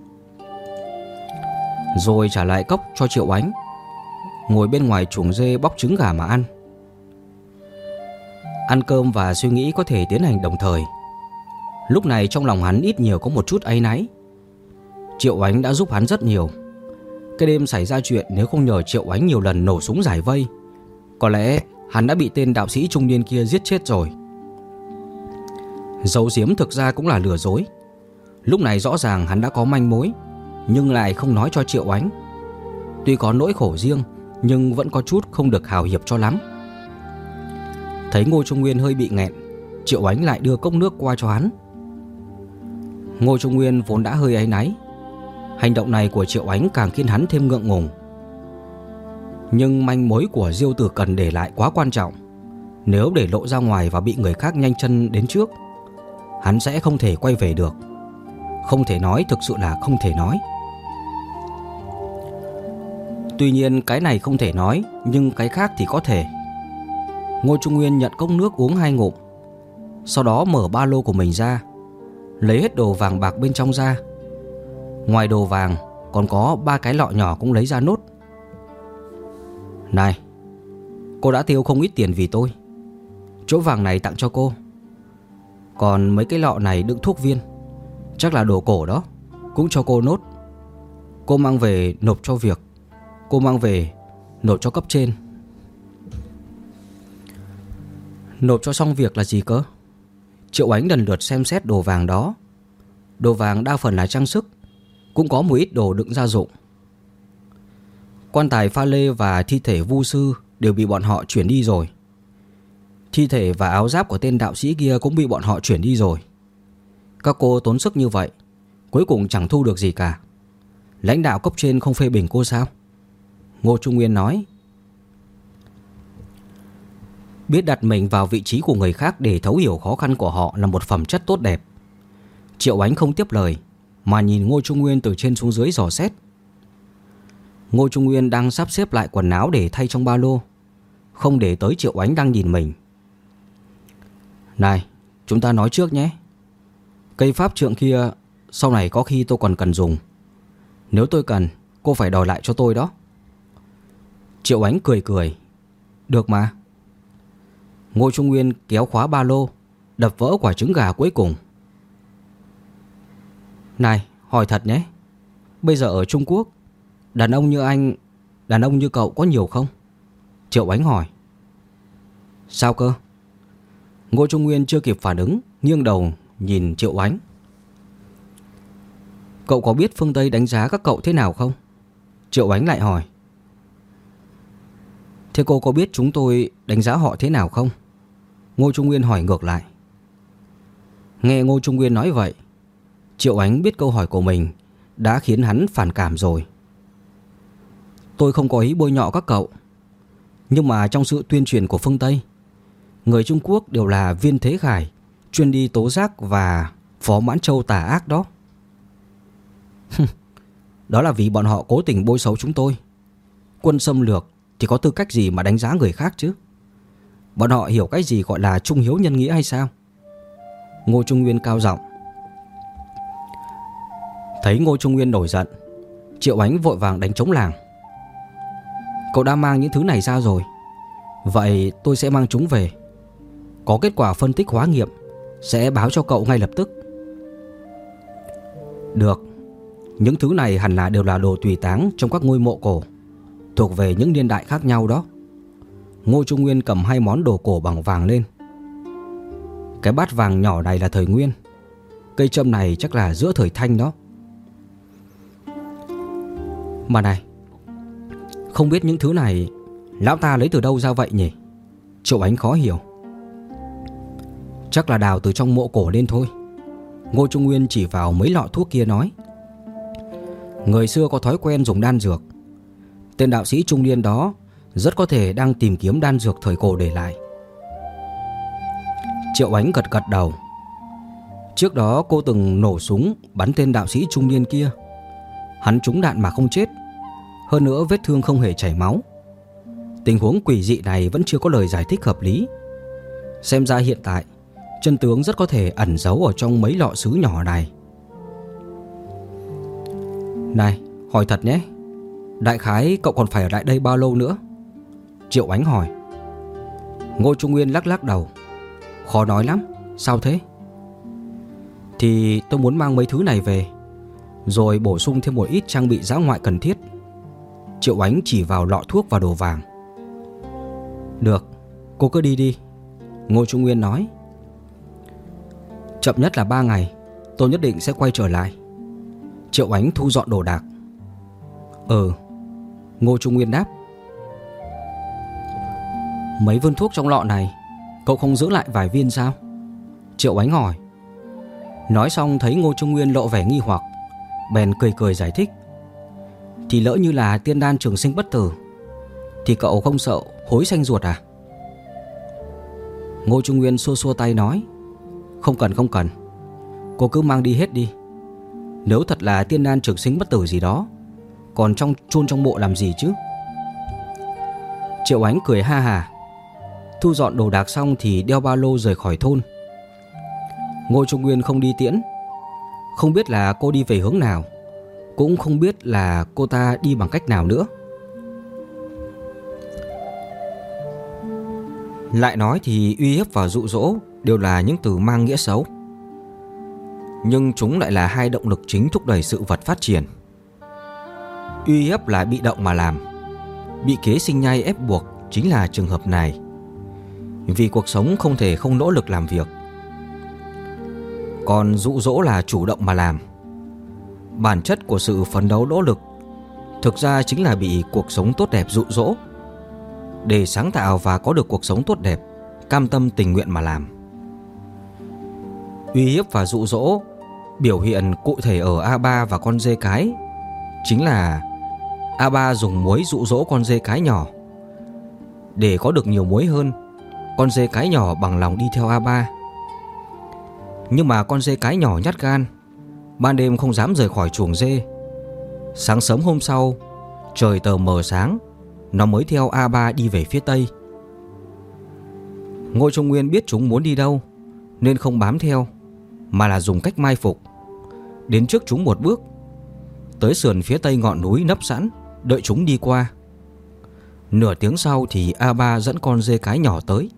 A: rồi trả lại cốc cho Triệu Ánh, ngồi bên ngoài chuồng dê bóc trứng gà mà ăn. Ăn cơm và suy nghĩ có thể tiến hành đồng thời. Lúc này trong lòng hắn ít nhiều có một chút áy náy. Triệu Ánh đã giúp hắn rất nhiều. Cái đêm xảy ra chuyện, nếu không nhờ Triệu Ánh nhiều lần nổ súng giải vây, có lẽ hắn đã bị tên đạo sĩ trung niên kia giết chết rồi. Giấu giếm thực ra cũng là lừa dối. Lúc này rõ ràng hắn đã có manh mối, nhưng lại không nói cho Triệu Ánh. Tuy có nỗi khổ riêng, nhưng vẫn có chút không được hào hiệp cho lắm. Thấy Ngô Trung Nguyên hơi bị nghẹn, Triệu Ánh lại đưa cốc nước qua cho hắn. Ngô Trung Nguyên vốn đã hơi áy náy, hành động này của Triệu Ánh càng khiến hắn thêm ngượng ngùng. Nhưng manh mối của Diêu Tử Cần để lại quá quan trọng. Nếu để lộ ra ngoài và bị người khác nhanh chân đến trước, hắn sẽ không thể quay về được. Không thể nói, thực sự là không thể nói. Tuy nhiên cái này không thể nói, nhưng cái khác thì có thể. Ngô Trung Nguyên nhận cốc nước uống 2 ngụm, sau đó mở ba lô của mình ra, lấy hết đồ vàng bạc bên trong ra. Ngoài đồ vàng còn có 3 cái lọ nhỏ cũng lấy ra nốt. Này, cô đã tiêu không ít tiền vì tôi. Chỗ vàng này tặng cho cô. Còn mấy cái lọ này đựng thuốc viên, chắc là đồ cổ đó, cũng cho cô nốt. Cô mang về nộp cho việc. Cô mang về nộp cho cấp trên. Nộp cho xong việc là gì cơ? Triệu Ánh lần lượt xem xét đồ vàng đó. Đồ vàng đa phần là trang sức, cũng có một ít đồ đựng gia dụng. Quan tài pha lê và thi thể vu sư đều bị bọn họ chuyển đi rồi. Thi thể và áo giáp của tên đạo sĩ kia cũng bị bọn họ chuyển đi rồi. Các cô tốn sức như vậy, cuối cùng chẳng thu được gì cả. Lãnh đạo cấp trên không phê bình cô sao? Ngô Trung Nguyên nói. Biết đặt mình vào vị trí của người khác để thấu hiểu khó khăn của họ là một phẩm chất tốt đẹp. Triệu Ánh không tiếp lời, mà nhìn Ngô Trung Nguyên từ trên xuống dưới dò xét. Ngô Trung Nguyên đang sắp xếp lại quần áo để thay trong ba lô, không để tới Triệu Ánh đang nhìn mình. Này, chúng ta nói trước nhé. Cây pháp trượng kia sau này có khi tôi còn cần dùng. Nếu tôi cần, cô phải đòi lại cho tôi đó. Triệu Ánh cười cười. Được mà. Ngô Trung Nguyên kéo khóa ba lô, đập vỡ quả trứng gà cuối cùng. Này, hỏi thật nhé. Bây giờ ở Trung Quốc, đàn ông như anh, đàn ông như cậu có nhiều không? Triệu Ánh hỏi. Sao cơ? Ngô Trung Nguyên chưa kịp phản ứng, nghiêng đầu nhìn Triệu Ánh. Cậu có biết phương Tây đánh giá các cậu thế nào không? Triệu Ánh lại hỏi. Thế cô có biết chúng tôi đánh giá họ thế nào không? Ngô Trung Nguyên hỏi ngược lại. Nghe Ngô Trung Nguyên nói vậy, Triệu Ánh biết câu hỏi của mình đã khiến hắn phản cảm rồi. Tôi không có ý bôi nhọ các cậu, nhưng mà trong sự tuyên truyền của phương Tây, người Trung Quốc đều là viên thế khải, chuyên đi tố giác và phó mãn châu tà ác đó. Đó là vì bọn họ cố tình bôi xấu chúng tôi. Quân xâm lược thì có tư cách gì mà đánh giá người khác chứ? Bọn họ hiểu cái gì gọi là trung hiếu nhân nghĩa hay sao? Ngô Trung Nguyên cao giọng. Thấy Ngô Trung Nguyên nổi giận, Triệu Ánh vội vàng đánh trống làng. Cậu đã mang những thứ này ra rồi, vậy tôi sẽ mang chúng về. Có kết quả phân tích hóa nghiệm sẽ báo cho cậu ngay lập tức. Được. Những thứ này hẳn là đều là đồ tùy táng trong các ngôi mộ cổ, thuộc về những niên đại khác nhau đó. Ngô Trung Nguyên cầm 2 món đồ cổ bằng vàng lên. Cái bát vàng nhỏ này là thời Nguyên. Cây châm này chắc là giữa thời Thanh đó. Mà này, không biết những thứ này lão ta lấy từ đâu ra vậy nhỉ? Triệu Ánh khó hiểu. Chắc là đào từ trong mộ cổ lên thôi. Ngô Trung Nguyên chỉ vào mấy lọ thuốc kia nói. Người xưa có thói quen dùng đan dược. Tên đạo sĩ trung niên đó rất có thể đang tìm kiếm đan dược thời cổ để lại. Triệu Ánh gật gật đầu. Trước đó cô từng nổ súng bắn tên đạo sĩ trung niên kia. Hắn trúng đạn mà không chết. Hơn nữa vết thương không hề chảy máu. Tình huống quỷ dị này vẫn chưa có lời giải thích hợp lý. Xem ra hiện tại chân tướng rất có thể ẩn giấu ở trong mấy lọ sứ nhỏ này. Này, hỏi thật nhé, đại khái cậu còn phải ở lại đây bao lâu nữa? Triệu Ánh hỏi. Ngô Trung Nguyên lắc lắc đầu. Khó nói lắm. Sao thế? Thì tôi muốn mang mấy thứ này về, rồi bổ sung thêm một ít trang bị dã ngoại cần thiết. Triệu Ánh chỉ vào lọ thuốc và đồ vàng. Được, cô cứ đi đi. Ngô Trung Nguyên nói. Chậm nhất là 3 ngày, tôi nhất định sẽ quay trở lại. Triệu Ánh thu dọn đồ đạc. Ngô Trung Nguyên đáp. Mấy viên thuốc trong lọ này cậu không giữ lại vài viên sao? Triệu Ánh hỏi. Nói xong thấy Ngô Trung Nguyên lộ vẻ nghi hoặc, bèn cười cười giải thích. Thì lỡ như là tiên đan trường sinh bất tử, thì cậu không sợ hối xanh ruột à? Ngô Trung Nguyên xua xua tay nói. Không cần. cô cứ mang đi hết đi. Nếu thật là tiên đan trường sinh bất tử gì đó, còn chôn trong mộ làm gì chứ? Triệu Ánh cười ha hà, thu dọn đồ đạc xong thì đeo ba lô rời khỏi thôn. Ngô Trung Nguyên không đi tiễn. Không biết là cô đi về hướng nào, cũng không biết là cô ta đi bằng cách nào nữa. Lại nói thì uy hiếp và dụ dỗ đều là những từ mang nghĩa xấu, nhưng chúng lại là hai động lực chính thúc đẩy sự vật phát triển. Uy hiếp là bị động mà làm, bị kế sinh nhai ép buộc chính là trường hợp này. Vì cuộc sống không thể không nỗ lực làm việc. Còn dụ dỗ là chủ động mà làm. Bản chất của sự phấn đấu nỗ lực thực ra chính là bị cuộc sống tốt đẹp dụ dỗ. Để sáng tạo và có được cuộc sống tốt đẹp, cam tâm tình nguyện mà làm. Uy hiếp và dụ dỗ biểu hiện cụ thể ở A3 và con dê cái chính là A3 dùng muối dụ dỗ con dê cái nhỏ. Để có được nhiều muối hơn, con dê cái nhỏ bằng lòng đi theo A3. Nhưng mà con dê cái nhỏ nhát gan, ban đêm không dám rời khỏi chuồng dê. Sáng sớm hôm sau, trời tờ mờ sáng, nó mới theo A3 đi về phía tây. Ngô Trung Nguyên biết chúng muốn đi đâu nên không bám theo, mà là dùng cách mai phục. Đến trước chúng một bước, tới sườn phía tây ngọn núi nấp sẵn, đợi chúng đi qua. Nửa tiếng sau thì A3 dẫn con dê cái nhỏ tới.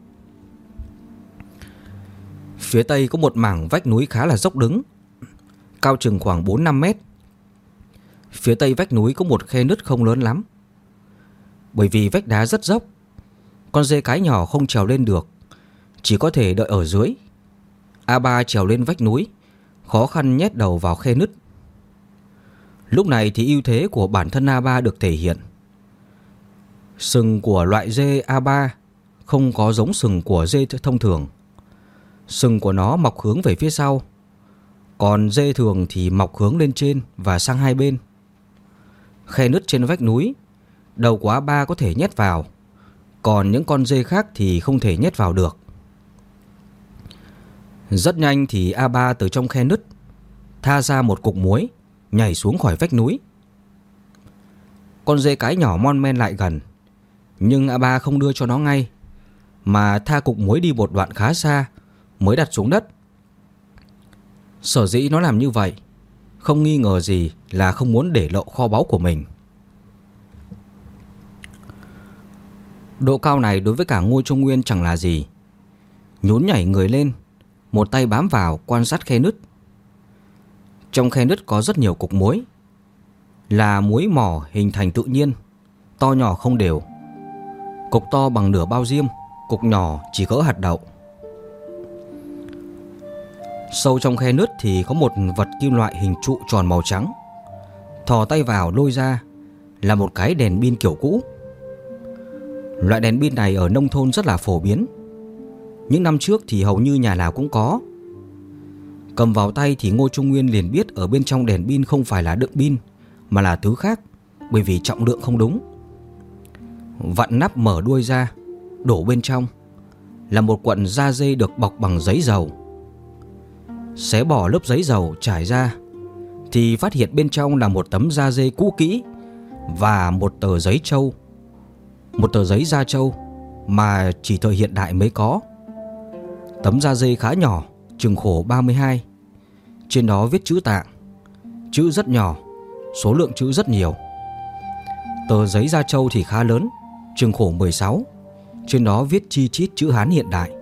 A: Phía tây có một mảng vách núi khá là dốc đứng, cao chừng khoảng 4-5 mét. Phía tây vách núi có một khe nứt không lớn lắm. Bởi vì vách đá rất dốc, con dê cái nhỏ không trèo lên được, chỉ có thể đợi ở dưới. A3 trèo lên vách núi, khó khăn nhét đầu vào khe nứt. Lúc này thì ưu thế của bản thân A3 được thể hiện. Sừng của loại dê A3 không có giống sừng của dê thông thường. Sừng của nó mọc hướng về phía sau, còn dê thường thì mọc hướng lên trên và sang hai bên. Khe nứt trên vách núi, đầu của A3 có thể nhét vào, còn những con dê khác thì không thể nhét vào được. Rất nhanh thì A3 từ trong khe nứt tha ra một cục muối, nhảy xuống khỏi vách núi. Con dê cái nhỏ mon men lại gần, nhưng A3 không đưa cho nó ngay, mà tha cục muối đi một đoạn khá xa mới đặt xuống đất. Sở dĩ nó làm như vậy, không nghi ngờ gì là không muốn để lộ kho báu của mình. Độ cao này đối với cả Ngô Trung Nguyên chẳng là gì. Nhún nhảy người lên, một tay bám vào quan sát khe nứt. Trong khe nứt có rất nhiều cục muối, là muối mỏ hình thành tự nhiên, to nhỏ không đều. Cục to bằng nửa bao diêm, cục nhỏ chỉ cỡ hạt đậu. Sâu trong khe nứt thì có một vật kim loại hình trụ tròn màu trắng. Thò tay vào lôi ra là một cái đèn pin kiểu cũ. Loại đèn pin này ở nông thôn rất là phổ biến. Những năm trước thì hầu như nhà nào cũng có. Cầm vào tay thì Ngô Trung Nguyên liền biết ở bên trong đèn pin không phải là đựng pin, mà là thứ khác, bởi vì trọng lượng không đúng. Vặn nắp mở đuôi ra, đổ bên trong là một cuộn da dê được bọc bằng giấy dầu. Xé bỏ lớp giấy dầu trải ra thì phát hiện bên trong là một tấm da dê cũ kỹ và một tờ giấy trâu, một tờ giấy da trâu mà chỉ thời hiện đại mới có. Tấm da dê khá nhỏ, chừng khổ 32. Trên đó viết chữ Tạng, chữ rất nhỏ, số lượng chữ rất nhiều. Tờ giấy da trâu thì khá lớn, chừng khổ 16. Trên đó viết chi chít chữ Hán hiện đại.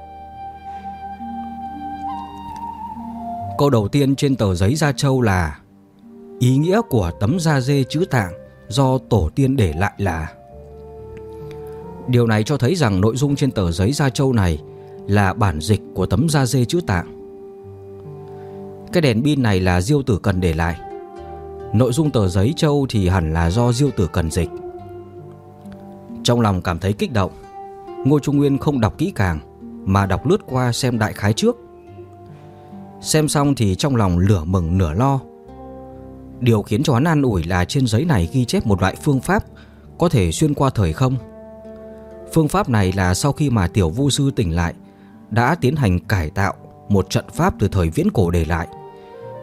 A: Câu đầu tiên trên tờ giấy da trâu là: ý nghĩa của tấm da dê chữ Tạng do tổ tiên để lại là. Điều này cho thấy rằng nội dung trên tờ giấy da trâu này là bản dịch của tấm da dê chữ Tạng. Cái đèn pin này là Diêu Tử Cần để lại. Nội dung tờ giấy trâu thì hẳn là do Diêu Tử Cần dịch. Trong lòng cảm thấy kích động, Ngô Trung Nguyên không đọc kỹ càng mà đọc lướt qua xem đại khái trước. Xem xong thì trong lòng nửa mừng nửa lo. Điều khiến cho hắn an ủi là trên giấy này ghi chép một loại phương pháp có thể xuyên qua thời không. Phương pháp này là sau khi mà Tiểu Vu Sư tỉnh lại đã tiến hành cải tạo một trận pháp từ thời viễn cổ để lại.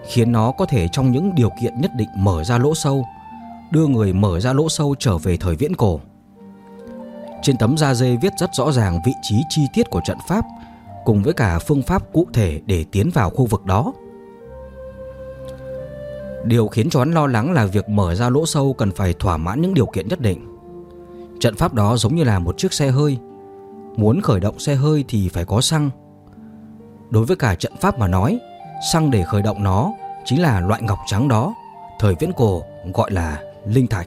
A: khiến nó có thể trong những điều kiện nhất định mở ra lỗ sâu, đưa người mở ra lỗ sâu trở về thời viễn cổ. Trên tấm da dê viết rất rõ ràng vị trí chi tiết của trận pháp cùng với cả phương pháp cụ thể để tiến vào khu vực đó. Điều khiến cho hắn lo lắng là việc mở ra lỗ sâu cần phải thỏa mãn những điều kiện nhất định. Trận pháp đó giống như là một chiếc xe hơi. Muốn khởi động xe hơi thì phải có xăng. Đối với cả trận pháp mà nói, xăng để khởi động nó chính là loại ngọc trắng đó, thời viễn cổ gọi là linh thạch.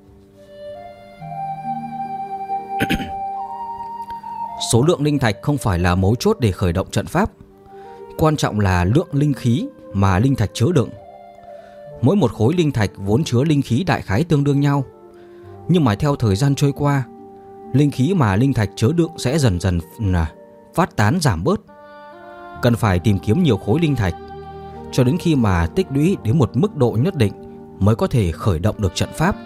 A: Số lượng linh thạch không phải là mấu chốt để khởi động trận pháp. Quan trọng là lượng linh khí mà linh thạch chứa đựng. Mỗi một khối linh thạch vốn chứa linh khí đại khái tương đương nhau. Nhưng mà theo thời gian trôi qua, linh khí mà linh thạch chứa đựng sẽ dần dần phát tán giảm bớt. Cần phải tìm kiếm nhiều khối linh thạch cho đến khi mà tích lũy đến một mức độ nhất định mới có thể khởi động được trận pháp.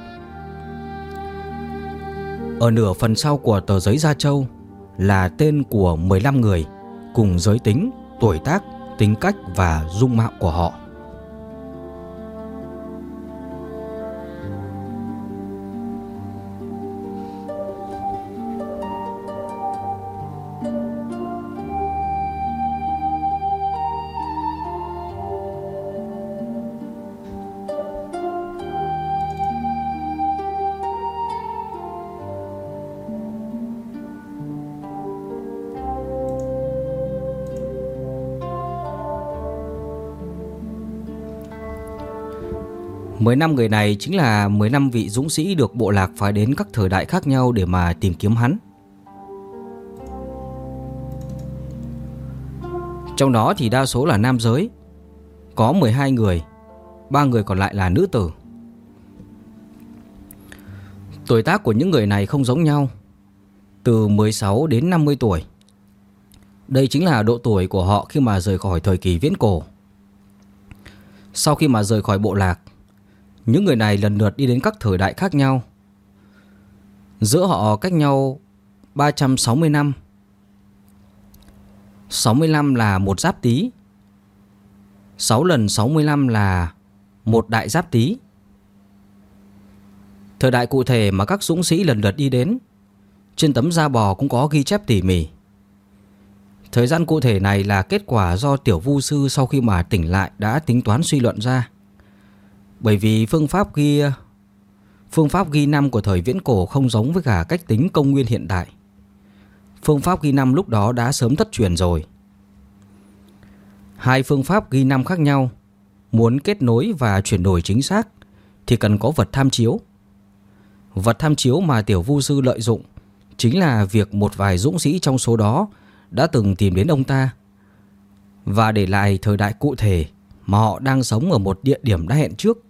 A: Ở nửa phần sau của tờ giấy da trâu là tên của 15 người cùng giới tính, tuổi tác, tính cách và dung mạo của họ. Mười 15 người này chính là 15 vị dũng sĩ được bộ lạc phái đến các thời đại khác nhau để mà tìm kiếm hắn. Trong đó thì đa số là nam giới, có 12 người, 3 người còn lại là nữ tử. Tuổi tác của những người này không giống nhau, từ 16 đến 50 tuổi. Đây chính là độ tuổi của họ khi mà rời khỏi thời kỳ viễn cổ. Sau khi mà rời khỏi bộ lạc, những người này lần lượt đi đến các thời đại khác nhau. Giữa họ cách nhau 360 năm. 65 là một giáp tý. 6 lần 65 là một đại giáp tý. Thời đại cụ thể mà các dũng sĩ lần lượt đi đến, trên tấm da bò cũng có ghi chép tỉ mỉ. Thời gian cụ thể này là kết quả do tiểu vu sư sau khi mà tỉnh lại đã tính toán suy luận ra. Bởi vì phương pháp ghi năm của thời viễn cổ không giống với cả cách tính công nguyên hiện đại. Phương pháp ghi năm lúc đó đã sớm thất truyền rồi. Hai phương pháp ghi năm khác nhau, muốn kết nối và chuyển đổi chính xác thì cần có vật tham chiếu. Vật tham chiếu mà tiểu vu sư lợi dụng chính là việc một vài dũng sĩ trong số đó đã từng tìm đến ông ta và để lại thời đại cụ thể mà họ đang sống ở một địa điểm đã hẹn trước.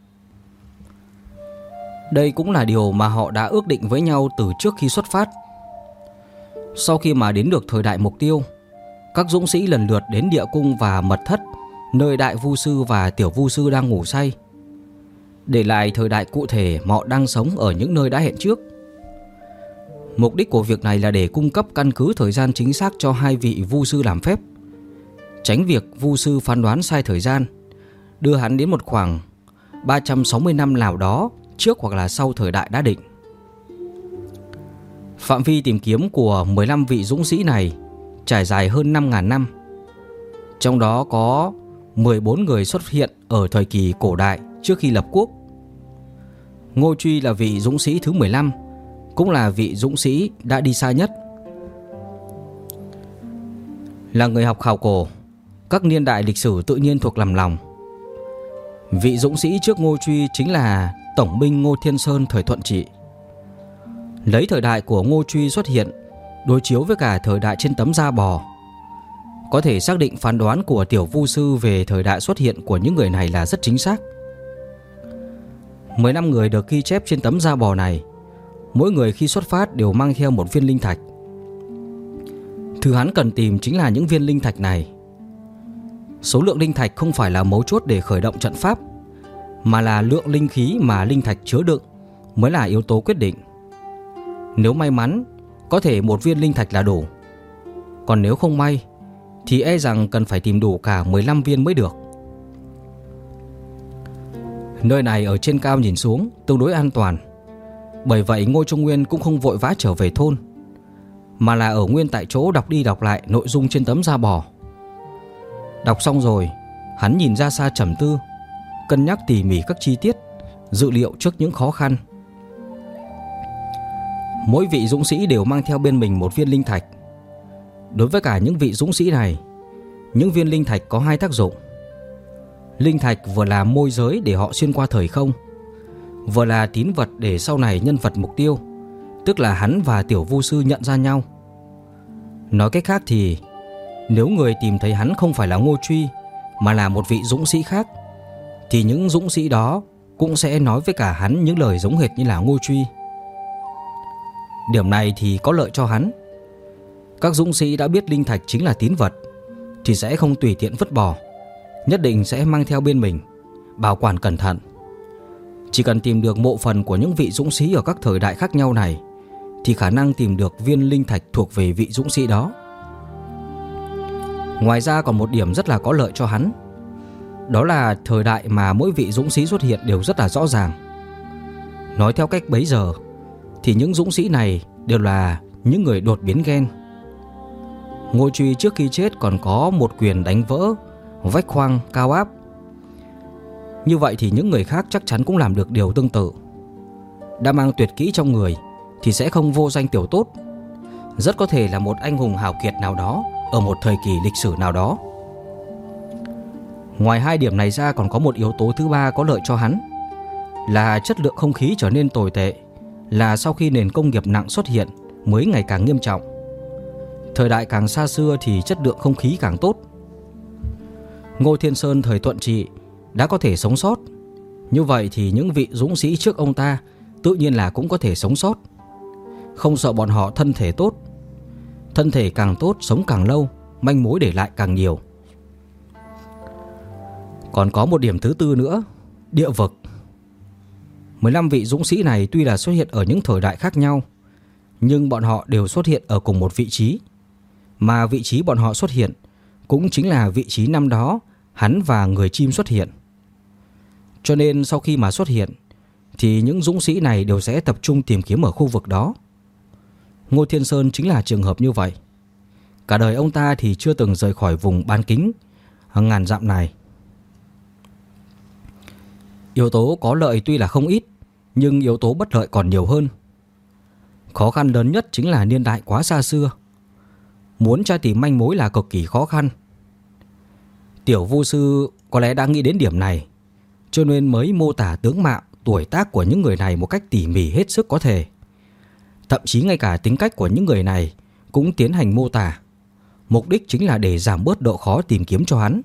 A: Đây cũng là điều mà họ đã ước định với nhau từ trước khi xuất phát. Sau khi mà đến được thời đại mục tiêu, các dũng sĩ lần lượt đến địa cung và mật thất nơi đại vu sư và tiểu vu sư đang ngủ say, để lại thời đại cụ thể mà họ đang sống ở những nơi đã hẹn trước. Mục đích của việc này là để cung cấp căn cứ thời gian chính xác cho hai vị vu sư làm phép, tránh việc vu sư phán đoán sai thời gian, đưa hắn đến một khoảng 360 năm nào đó trước hoặc là sau thời đại đã định. Phạm vi tìm kiếm của 15 vị dũng sĩ này trải dài hơn 5.000 năm. Trong đó có 14 người xuất hiện ở thời kỳ cổ đại trước khi lập quốc. Ngô Truy là vị dũng sĩ thứ 15, cũng là vị dũng sĩ đã đi xa nhất. Là người học khảo cổ, các niên đại lịch sử tự nhiên thuộc làm lòng. Vị dũng sĩ trước Ngô Truy chính là tổng binh Ngô Thiên Sơn thời Thuận Trị. Lấy thời đại của Ngô Truy xuất hiện đối chiếu với cả thời đại trên tấm da bò, có thể xác định phán đoán của tiểu vu sư về thời đại xuất hiện của những người này là rất chính xác. 15 người được ghi chép trên tấm da bò này, mỗi người khi xuất phát đều mang theo một viên linh thạch. Thứ hắn cần tìm chính là những viên linh thạch này. Số lượng linh thạch không phải là mấu chốt để khởi động trận pháp, mà là lượng linh khí mà linh thạch chứa đựng mới là yếu tố quyết định. Nếu may mắn, có thể một viên linh thạch là đủ. Còn nếu không may thì e rằng cần phải tìm đủ cả 15 viên mới được. Nơi này ở trên cao nhìn xuống tương đối an toàn. Bởi vậy Ngô Trung Nguyên cũng không vội vã trở về thôn, mà là ở nguyên tại chỗ đọc đi đọc lại nội dung trên tấm da bò. Đọc xong rồi, hắn nhìn ra xa trầm tư, cân nhắc tỉ mỉ các chi tiết, dự liệu trước những khó khăn. Mỗi vị dũng sĩ đều mang theo bên mình một viên linh thạch. Đối với cả những vị dũng sĩ này, những viên linh thạch có hai tác dụng. Linh thạch vừa là môi giới để họ xuyên qua thời không, vừa là tín vật để sau này nhân vật mục tiêu, tức là hắn và Tiểu Vu Sư, nhận ra nhau. Nói cách khác thì nếu người tìm thấy hắn không phải là Ngô Truy mà là một vị dũng sĩ khác, thì những dũng sĩ đó cũng sẽ nói với cả hắn những lời giống hệt như là Ngô Truy. Điểm này thì có lợi cho hắn. Các dũng sĩ đã biết linh thạch chính là tín vật thì sẽ không tùy tiện vứt bỏ, nhất định sẽ mang theo bên mình, bảo quản cẩn thận. Chỉ cần tìm được mộ phần của những vị dũng sĩ ở các thời đại khác nhau này thì khả năng tìm được viên linh thạch thuộc về vị dũng sĩ đó. Ngoài ra còn một điểm rất là có lợi cho hắn. Đó là thời đại mà mỗi vị dũng sĩ xuất hiện đều rất là rõ ràng. Nói theo cách bấy giờ thì những dũng sĩ này đều là những người đột biến gen. Ngô Truy trước khi chết còn có một quyền đánh vỡ vách khoang cao áp. Như vậy thì những người khác chắc chắn cũng làm được điều tương tự. Đã mang tuyệt kỹ trong người thì sẽ không vô danh tiểu tốt, rất có thể là một anh hùng hào kiệt nào đó ở một thời kỳ lịch sử nào đó. Ngoài hai điểm này ra còn có một yếu tố thứ ba có lợi cho hắn, là chất lượng không khí trở nên tồi tệ, là sau khi nền công nghiệp nặng xuất hiện mới ngày càng nghiêm trọng. Thời đại càng xa xưa thì chất lượng không khí càng tốt. Ngô Thiên Sơn thời Thuận Trị đã có thể sống sót, như vậy thì những vị dũng sĩ trước ông ta tự nhiên là cũng có thể sống sót. Không sợ bọn họ thân thể tốt. Thân thể càng tốt, sống càng lâu, manh mối để lại càng nhiều. Còn có một điểm thứ tư nữa, địa vực. 15 vị dũng sĩ này tuy là xuất hiện ở những thời đại khác nhau, nhưng bọn họ đều xuất hiện ở cùng một vị trí. Mà vị trí bọn họ xuất hiện cũng chính là vị trí năm đó hắn và người chim xuất hiện. Cho nên sau khi mà xuất hiện thì những dũng sĩ này đều sẽ tập trung tìm kiếm ở khu vực đó. Ngô Thiên Sơn chính là trường hợp như vậy. Cả đời ông ta thì chưa từng rời khỏi vùng bán kính ngàn dặm này. Yếu tố có lợi tuy là không ít, nhưng yếu tố bất lợi còn nhiều hơn. Khó khăn lớn nhất chính là niên đại quá xa xưa. Muốn tra tìm manh mối là cực kỳ khó khăn. Tiểu Vu Sư có lẽ đã nghĩ đến điểm này, cho nên mới mô tả tướng mạo, tuổi tác của những người này một cách tỉ mỉ hết sức có thể. Thậm chí ngay cả tính cách của những người này cũng tiến hành mô tả. Mục đích chính là để giảm bớt độ khó tìm kiếm cho hắn.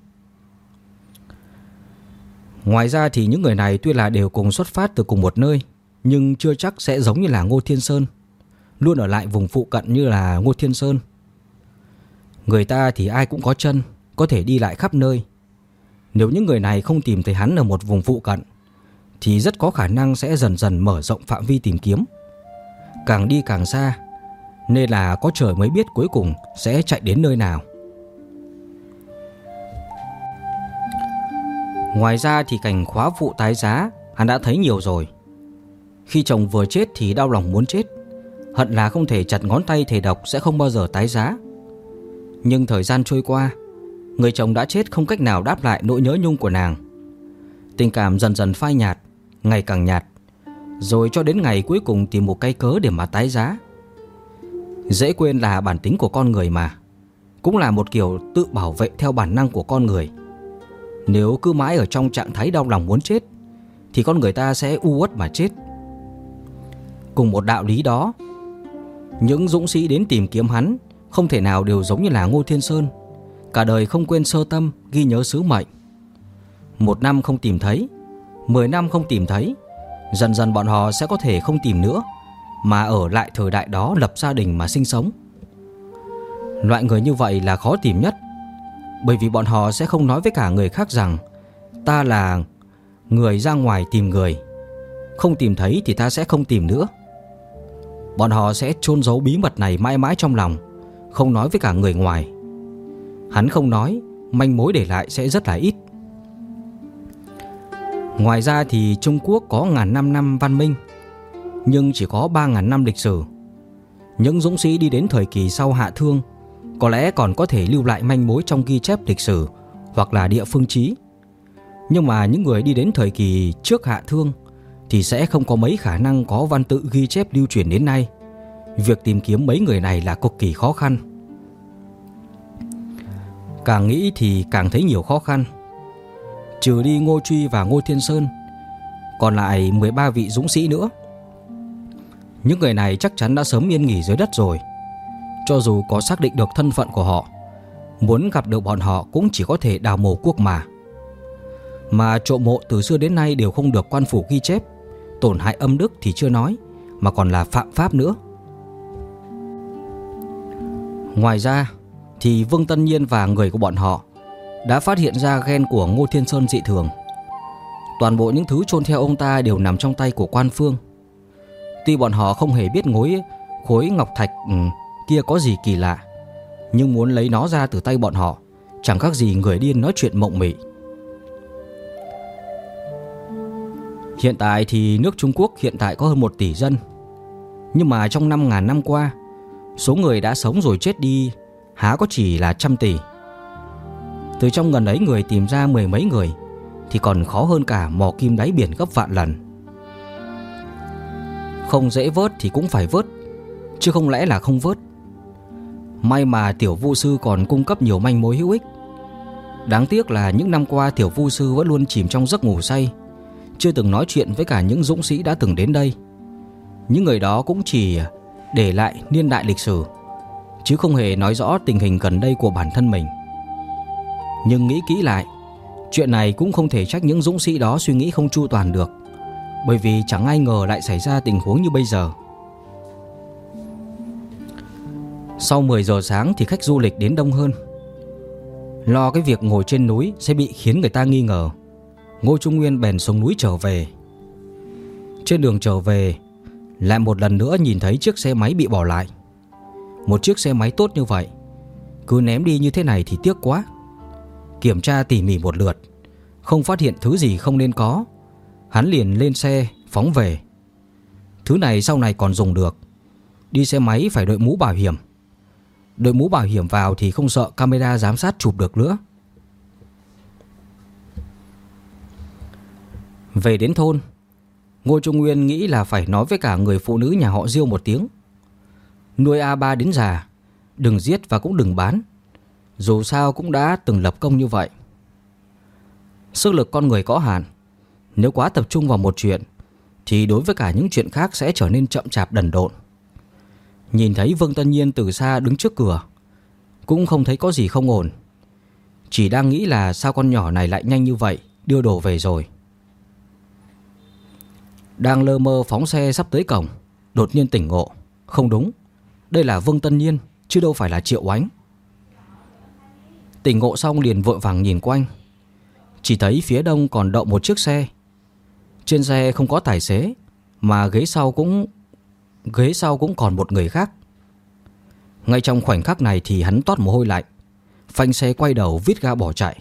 A: Ngoài ra thì những người này tuy là đều cùng xuất phát từ cùng một nơi, nhưng chưa chắc sẽ giống như là Ngô Thiên Sơn, luôn ở lại vùng phụ cận như là Ngô Thiên Sơn. Người ta thì ai cũng có chân, có thể đi lại khắp nơi. Nếu những người này không tìm thấy hắn ở một vùng phụ cận thì rất có khả năng sẽ dần dần mở rộng phạm vi tìm kiếm, càng đi càng xa, nên là có trời mới biết cuối cùng sẽ chạy đến nơi nào. Ngoài ra thì cảnh khóa phụ tái giá hắn đã thấy nhiều rồi. Khi chồng vừa chết thì đau lòng muốn chết, hận là không thể chặt ngón tay thề độc sẽ không bao giờ tái giá. Nhưng thời gian trôi qua, người chồng đã chết không cách nào đáp lại nỗi nhớ nhung của nàng. Tình cảm dần dần phai nhạt, ngày càng nhạt, rồi cho đến ngày cuối cùng tìm một cái cớ để mà tái giá. Dễ quên là bản tính của con người mà, cũng là một kiểu tự bảo vệ theo bản năng của con người. Nếu cứ mãi ở trong trạng thái đau lòng muốn chết thì con người ta sẽ u uất mà chết. Cùng một đạo lý đó, những dũng sĩ đến tìm kiếm hắn không thể nào đều giống như là Ngô Thiên Sơn, cả đời không quên sơ tâm, ghi nhớ sứ mệnh. 1 năm không tìm thấy, 10 năm không tìm thấy, dần dần bọn họ sẽ có thể không tìm nữa, mà ở lại thời đại đó lập gia đình mà sinh sống. Loại người như vậy là khó tìm nhất, bởi vì bọn họ sẽ không nói với cả người khác rằng ta là người ra ngoài tìm người, không tìm thấy thì ta sẽ không tìm nữa. Bọn họ sẽ chôn giấu bí mật này mãi mãi trong lòng, không nói với cả người ngoài. Hắn không nói, manh mối để lại sẽ rất là ít.
B: Ngoài ra thì Trung Quốc có ngàn năm văn minh, nhưng chỉ có 3.000 năm lịch sử. Những dũng sĩ đi đến thời kỳ sau Hạ Thương có lẽ còn có thể lưu lại manh mối trong ghi chép lịch sử hoặc là địa phương chí. Nhưng mà những người đi đến thời kỳ trước Hạ Thương thì sẽ không có mấy khả năng có văn tự ghi chép lưu truyền đến nay. Việc tìm kiếm mấy người này là cực kỳ khó khăn. Càng nghĩ thì càng thấy nhiều khó khăn. Trừ đi Ngô Truy và Ngô Thiên Sơn, còn lại 13 vị dũng sĩ nữa. Những người này chắc chắn đã sớm yên nghỉ dưới đất rồi. Cho dù có xác định được thân phận của họ, muốn gặp được bọn họ cũng chỉ có thể đào mồ cuốc mà. Mà trộm mộ từ xưa đến nay đều không được quan phủ ghi chép. Tổn hại âm đức thì chưa nói, mà còn là phạm pháp nữa. Ngoài ra thì Vương Tân Nhiên và người của bọn họ đã phát hiện ra gen của Ngô Thiên Sơn dị thường. Toàn bộ những thứ chôn theo ông ta đều nằm trong tay của quan phương. Tuy bọn họ không hề biết khối ngọc thạch kia có gì kỳ lạ, nhưng muốn lấy nó ra từ tay bọn họ chẳng khác gì người điên nói chuyện mộng mị. Hiện tại thì nước Trung Quốc hiện tại có hơn 1 tỷ dân. Nhưng mà trong 5.000 năm qua, số người đã sống rồi chết đi há có chỉ là 100 tỷ. Từ trong gần ấy người tìm ra 10 mấy người thì còn khó hơn cả mò kim đáy biển gấp vạn lần. Không dễ vớt thì cũng phải vớt, chứ không lẽ là không vớt. May mà Tiểu Vu Sư còn cung cấp nhiều manh mối hữu ích. Đáng tiếc là những năm qua Tiểu Vu Sư vẫn luôn chìm trong giấc ngủ say, chưa từng nói chuyện với cả những dũng sĩ đã từng đến đây. Những người đó cũng chỉ để lại niên đại lịch sử, chứ không hề nói rõ tình hình gần đây của bản thân mình. Nhưng nghĩ kỹ lại, chuyện này cũng không thể trách những dũng sĩ đó suy nghĩ không chu toàn được, bởi vì chẳng ai ngờ lại xảy ra tình huống như bây giờ. Sau 10 giờ sáng thì khách du lịch đến đông hơn. Lo cái việc ngồi trên núi sẽ bị khiến người ta nghi ngờ, Ngô Trung Nguyên bèn xuống núi trở về. Trên đường trở về, lại một lần nữa nhìn thấy chiếc xe máy bị bỏ lại. Một chiếc xe máy tốt như vậy, cứ ném đi như thế này thì tiếc quá. Kiểm tra tỉ mỉ một lượt, không phát hiện thứ gì không nên có, hắn liền lên xe phóng về. Thứ này sau này còn dùng được. Đi xe máy phải đội mũ bảo hiểm. Đội mũ bảo hiểm vào thì không sợ camera giám sát chụp được nữa. Về đến thôn, Ngô Trung Nguyên nghĩ là phải nói với cả người phụ nữ nhà họ Diêu một tiếng. Nuôi A3 đến già, đừng giết và cũng đừng bán. Dù sao cũng đã từng lập công như vậy. Sức lực con người có hạn, nếu quá tập trung vào một chuyện thì đối với cả những chuyện khác sẽ trở nên chậm chạp đần độn. Nhìn thấy Vương Tân Nhiên từ xa đứng trước cửa, cũng không thấy có gì không ổn, chỉ đang nghĩ là sao con nhỏ này lại nhanh như vậy đưa đồ về rồi. Đang lơ mơ phóng xe sắp tới cổng, đột nhiên tỉnh ngộ. Không đúng, đây là Vương Tân Nhiên chứ đâu phải là Triệu Oánh. Tỉnh ngộ xong liền vội vàng nhìn quanh, chỉ thấy phía đông còn đậu một chiếc xe. Trên xe không có tài xế, mà ghế sau cũng còn một người khác. Ngay trong khoảnh khắc này thì hắn toát mồ hôi lạnh, phanh xe quay đầu vít ga bỏ chạy.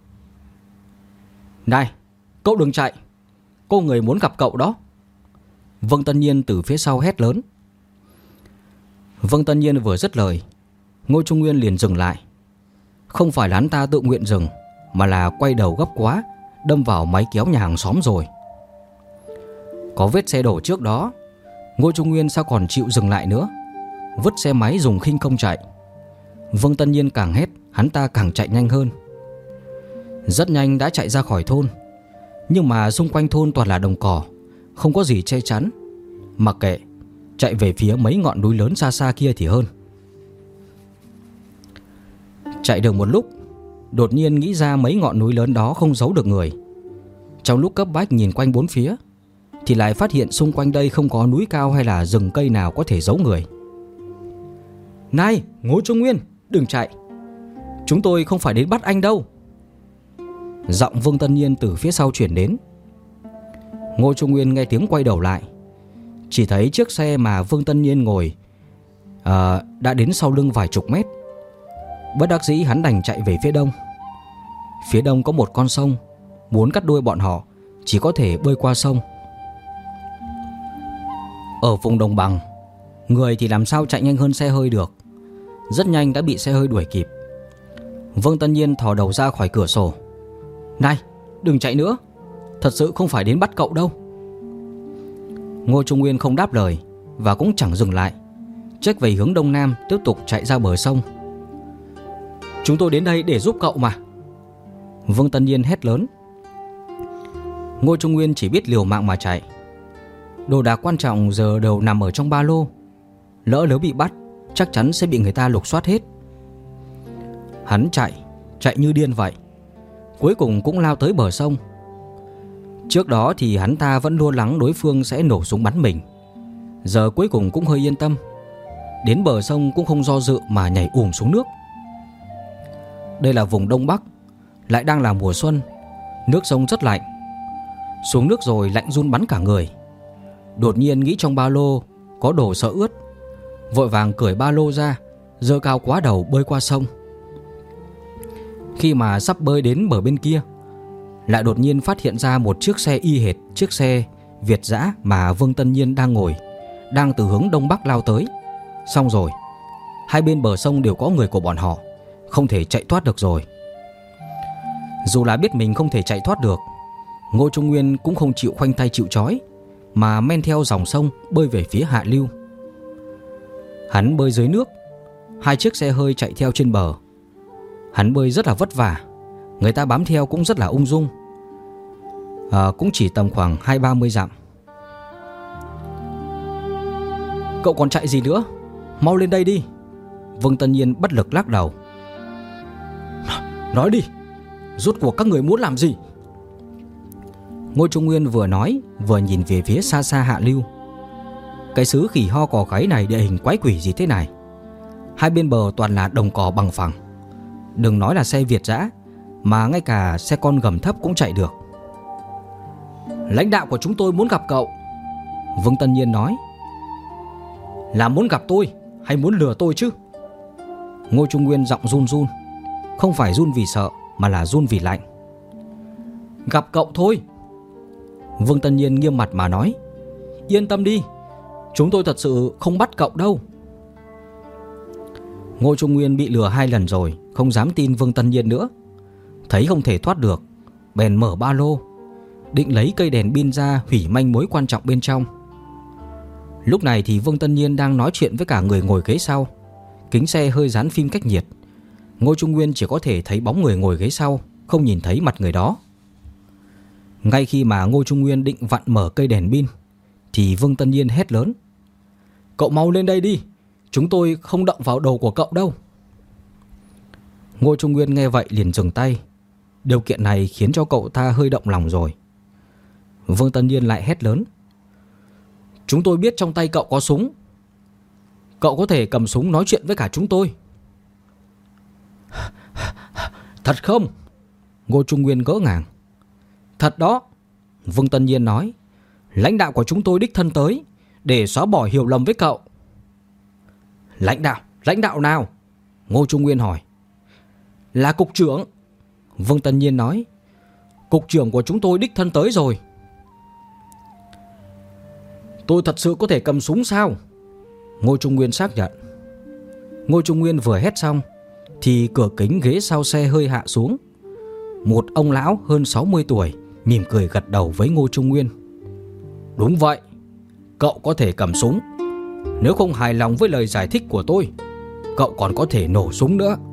B: Này, cậu đừng chạy, cô người muốn gặp cậu đó. Vương Tân Nhiên từ phía sau hét lớn. Vương Tân Nhiên vừa dứt lời, Ngô Trung Nguyên liền dừng lại. Không phải là hắn ta tự nguyện dừng, mà là quay đầu gấp quá, đâm vào máy kéo nhà hàng xóm rồi. Có vết xe đổ trước đó, Ngô Trung Nguyên sao còn chịu dừng lại nữa, vứt xe máy dùng khinh công chạy. Vương Tân Nhiên càng hét, hắn ta càng chạy nhanh hơn. Rất nhanh đã chạy ra khỏi thôn, nhưng mà xung quanh thôn toàn là đồng cỏ, không có gì che chắn. Mặc kệ, chạy về phía mấy ngọn núi lớn xa xa kia thì hơn. Chạy được một lúc, đột nhiên nghĩ ra mấy ngọn núi lớn đó không giấu được người. Trong lúc cấp bách nhìn quanh bốn phía, thì lại phát hiện xung quanh đây không có núi cao hay là rừng cây nào có thể giấu người. Này, Ngô Trung Nguyên, đừng chạy, chúng tôi không phải đến bắt anh đâu. Giọng Vương Tân Nhiên từ phía sau chuyển đến. Ngô Trung Nguyên nghe tiếng quay đầu lại, chỉ thấy chiếc xe mà Vương Tân Nhiên ngồi đã đến sau lưng vài chục mét. Bất đắc dĩ hắn đành chạy về phía đông. Phía đông có một con sông, muốn cắt đuôi bọn họ chỉ có thể bơi qua sông. Ở vùng đồng bằng, người thì làm sao chạy nhanh hơn xe hơi được. Rất nhanh đã bị xe hơi đuổi kịp. Vương Tân Nhiên thò đầu ra khỏi cửa sổ. Này, đừng chạy nữa, thật sự không phải đến bắt cậu đâu. Ngô Trung Nguyên không đáp lời và cũng chẳng dừng lại, chếch về hướng đông nam, tiếp tục chạy ra bờ sông. Chúng tôi đến đây để giúp cậu mà, Vương Tân Nhiên hét lớn. Ngô Trung Nguyên chỉ biết liều mạng mà chạy. Đồ đạc quan trọng giờ đều nằm ở trong ba lô. Lỡ nếu bị bắt, chắc chắn sẽ bị người ta lục soát hết. Hắn chạy như điên vậy, cuối cùng cũng lao tới bờ sông. Trước đó thì hắn ta vẫn lo lắng đối phương sẽ nổ súng bắn mình. Giờ cuối cùng cũng hơi yên tâm. Đến bờ sông cũng không do dự mà nhảy xuống nước. Đây là vùng Đông Bắc, lại đang là mùa xuân. Nước sông rất lạnh. Xuống nước rồi lạnh run bắn cả người. Đột nhiên nghĩ trong ba lô có đồ sợ ướt, vội vàng cởi ba lô ra, giơ cao quá đầu bơi qua sông. Khi mà sắp bơi đến bờ bên kia, lại đột nhiên phát hiện ra một chiếc xe y hệt chiếc xe Việt dã mà Vương Tân Nhiên đang ngồi, đang từ hướng đông bắc lao tới. Xong rồi, hai bên bờ sông đều có người của bọn họ, không thể chạy thoát được rồi. Dù là biết mình không thể chạy thoát được, Ngô Trung Nguyên cũng không chịu khoanh tay chịu trói, mà men theo dòng sông bơi về phía hạ lưu. Hắn bơi dưới nước, hai chiếc xe hơi chạy theo trên bờ. Hắn bơi rất là vất vả, người ta bám theo cũng rất là ung dung. Cũng chỉ tầm khoảng 20-30 dặm. Cậu còn chạy gì nữa, mau lên đây đi, Vương Tân Nhiên bất lực lắc đầu. Nói đi, rốt cuộc các người muốn làm gì? Ngô Trung Nguyên vừa nói vừa nhìn về phía xa xa hạ lưu. Cái xứ khỉ ho cò gáy này địa hình quái quỷ gì thế này? Hai bên bờ toàn là đồng cỏ bằng phẳng. Đừng nói là xe Việt dã, mà ngay cả xe con gầm thấp cũng chạy được. Lãnh đạo của chúng tôi muốn gặp cậu, Vương Tân Nhiên nói. Là muốn gặp tôi hay muốn lừa tôi chứ? Ngô Trung Nguyên giọng run run. Không phải run vì sợ, mà là run vì lạnh. Gặp cậu thôi, Vương Tân Nhiên nghiêm mặt mà nói. Yên tâm đi, chúng tôi thật sự không bắt cậu đâu. Ngô Trung Nguyên bị lừa 2 lần rồi, không dám tin Vương Tân Nhiên nữa. Thấy không thể thoát được, bèn mở ba lô, định lấy cây đèn pin ra hủy manh mối quan trọng bên trong. Lúc này thì Vương Tân Nhiên đang nói chuyện với cả người ngồi ghế sau. Kính xe hơi dán phim cách nhiệt. Ngô Trung Nguyên chỉ có thể thấy bóng người ngồi ghế sau, không nhìn thấy mặt người đó. Ngay khi mà Ngô Trung Nguyên định vặn mở cây đèn pin, thì Vương Tân Nhiên hét lớn. Cậu mau lên đây đi, chúng tôi không động vào đầu của cậu đâu. Ngô Trung Nguyên nghe vậy liền dừng tay. Điều kiện này khiến cho cậu ta hơi động lòng rồi. Vương Tân Nhiên lại hét lớn. Chúng tôi biết trong tay cậu có súng. Cậu có thể cầm súng nói chuyện với cả chúng tôi. Thật không? Ngô Trung Nguyên ngỡ ngàng. Thật đó, Vương Tân Nhiên nói. Lãnh đạo của chúng tôi đích thân tới để xóa bỏ hiểu lầm với cậu. Lãnh đạo nào? Ngô Trung Nguyên hỏi. Là cục trưởng, Vương Tân Nhiên nói. Cục trưởng của chúng tôi đích thân tới rồi. Tôi thật sự có thể cầm súng sao? Ngô Trung Nguyên xác nhận. Ngô Trung Nguyên vừa hét xong thì cửa kính ghế sau xe hơi hạ xuống. Một ông lão hơn 60 tuổi mỉm cười gật đầu với Ngô Trung Nguyên. Đúng vậy, cậu có thể cầm súng. Nếu không hài lòng với lời giải thích của tôi, cậu còn có thể nổ súng nữa.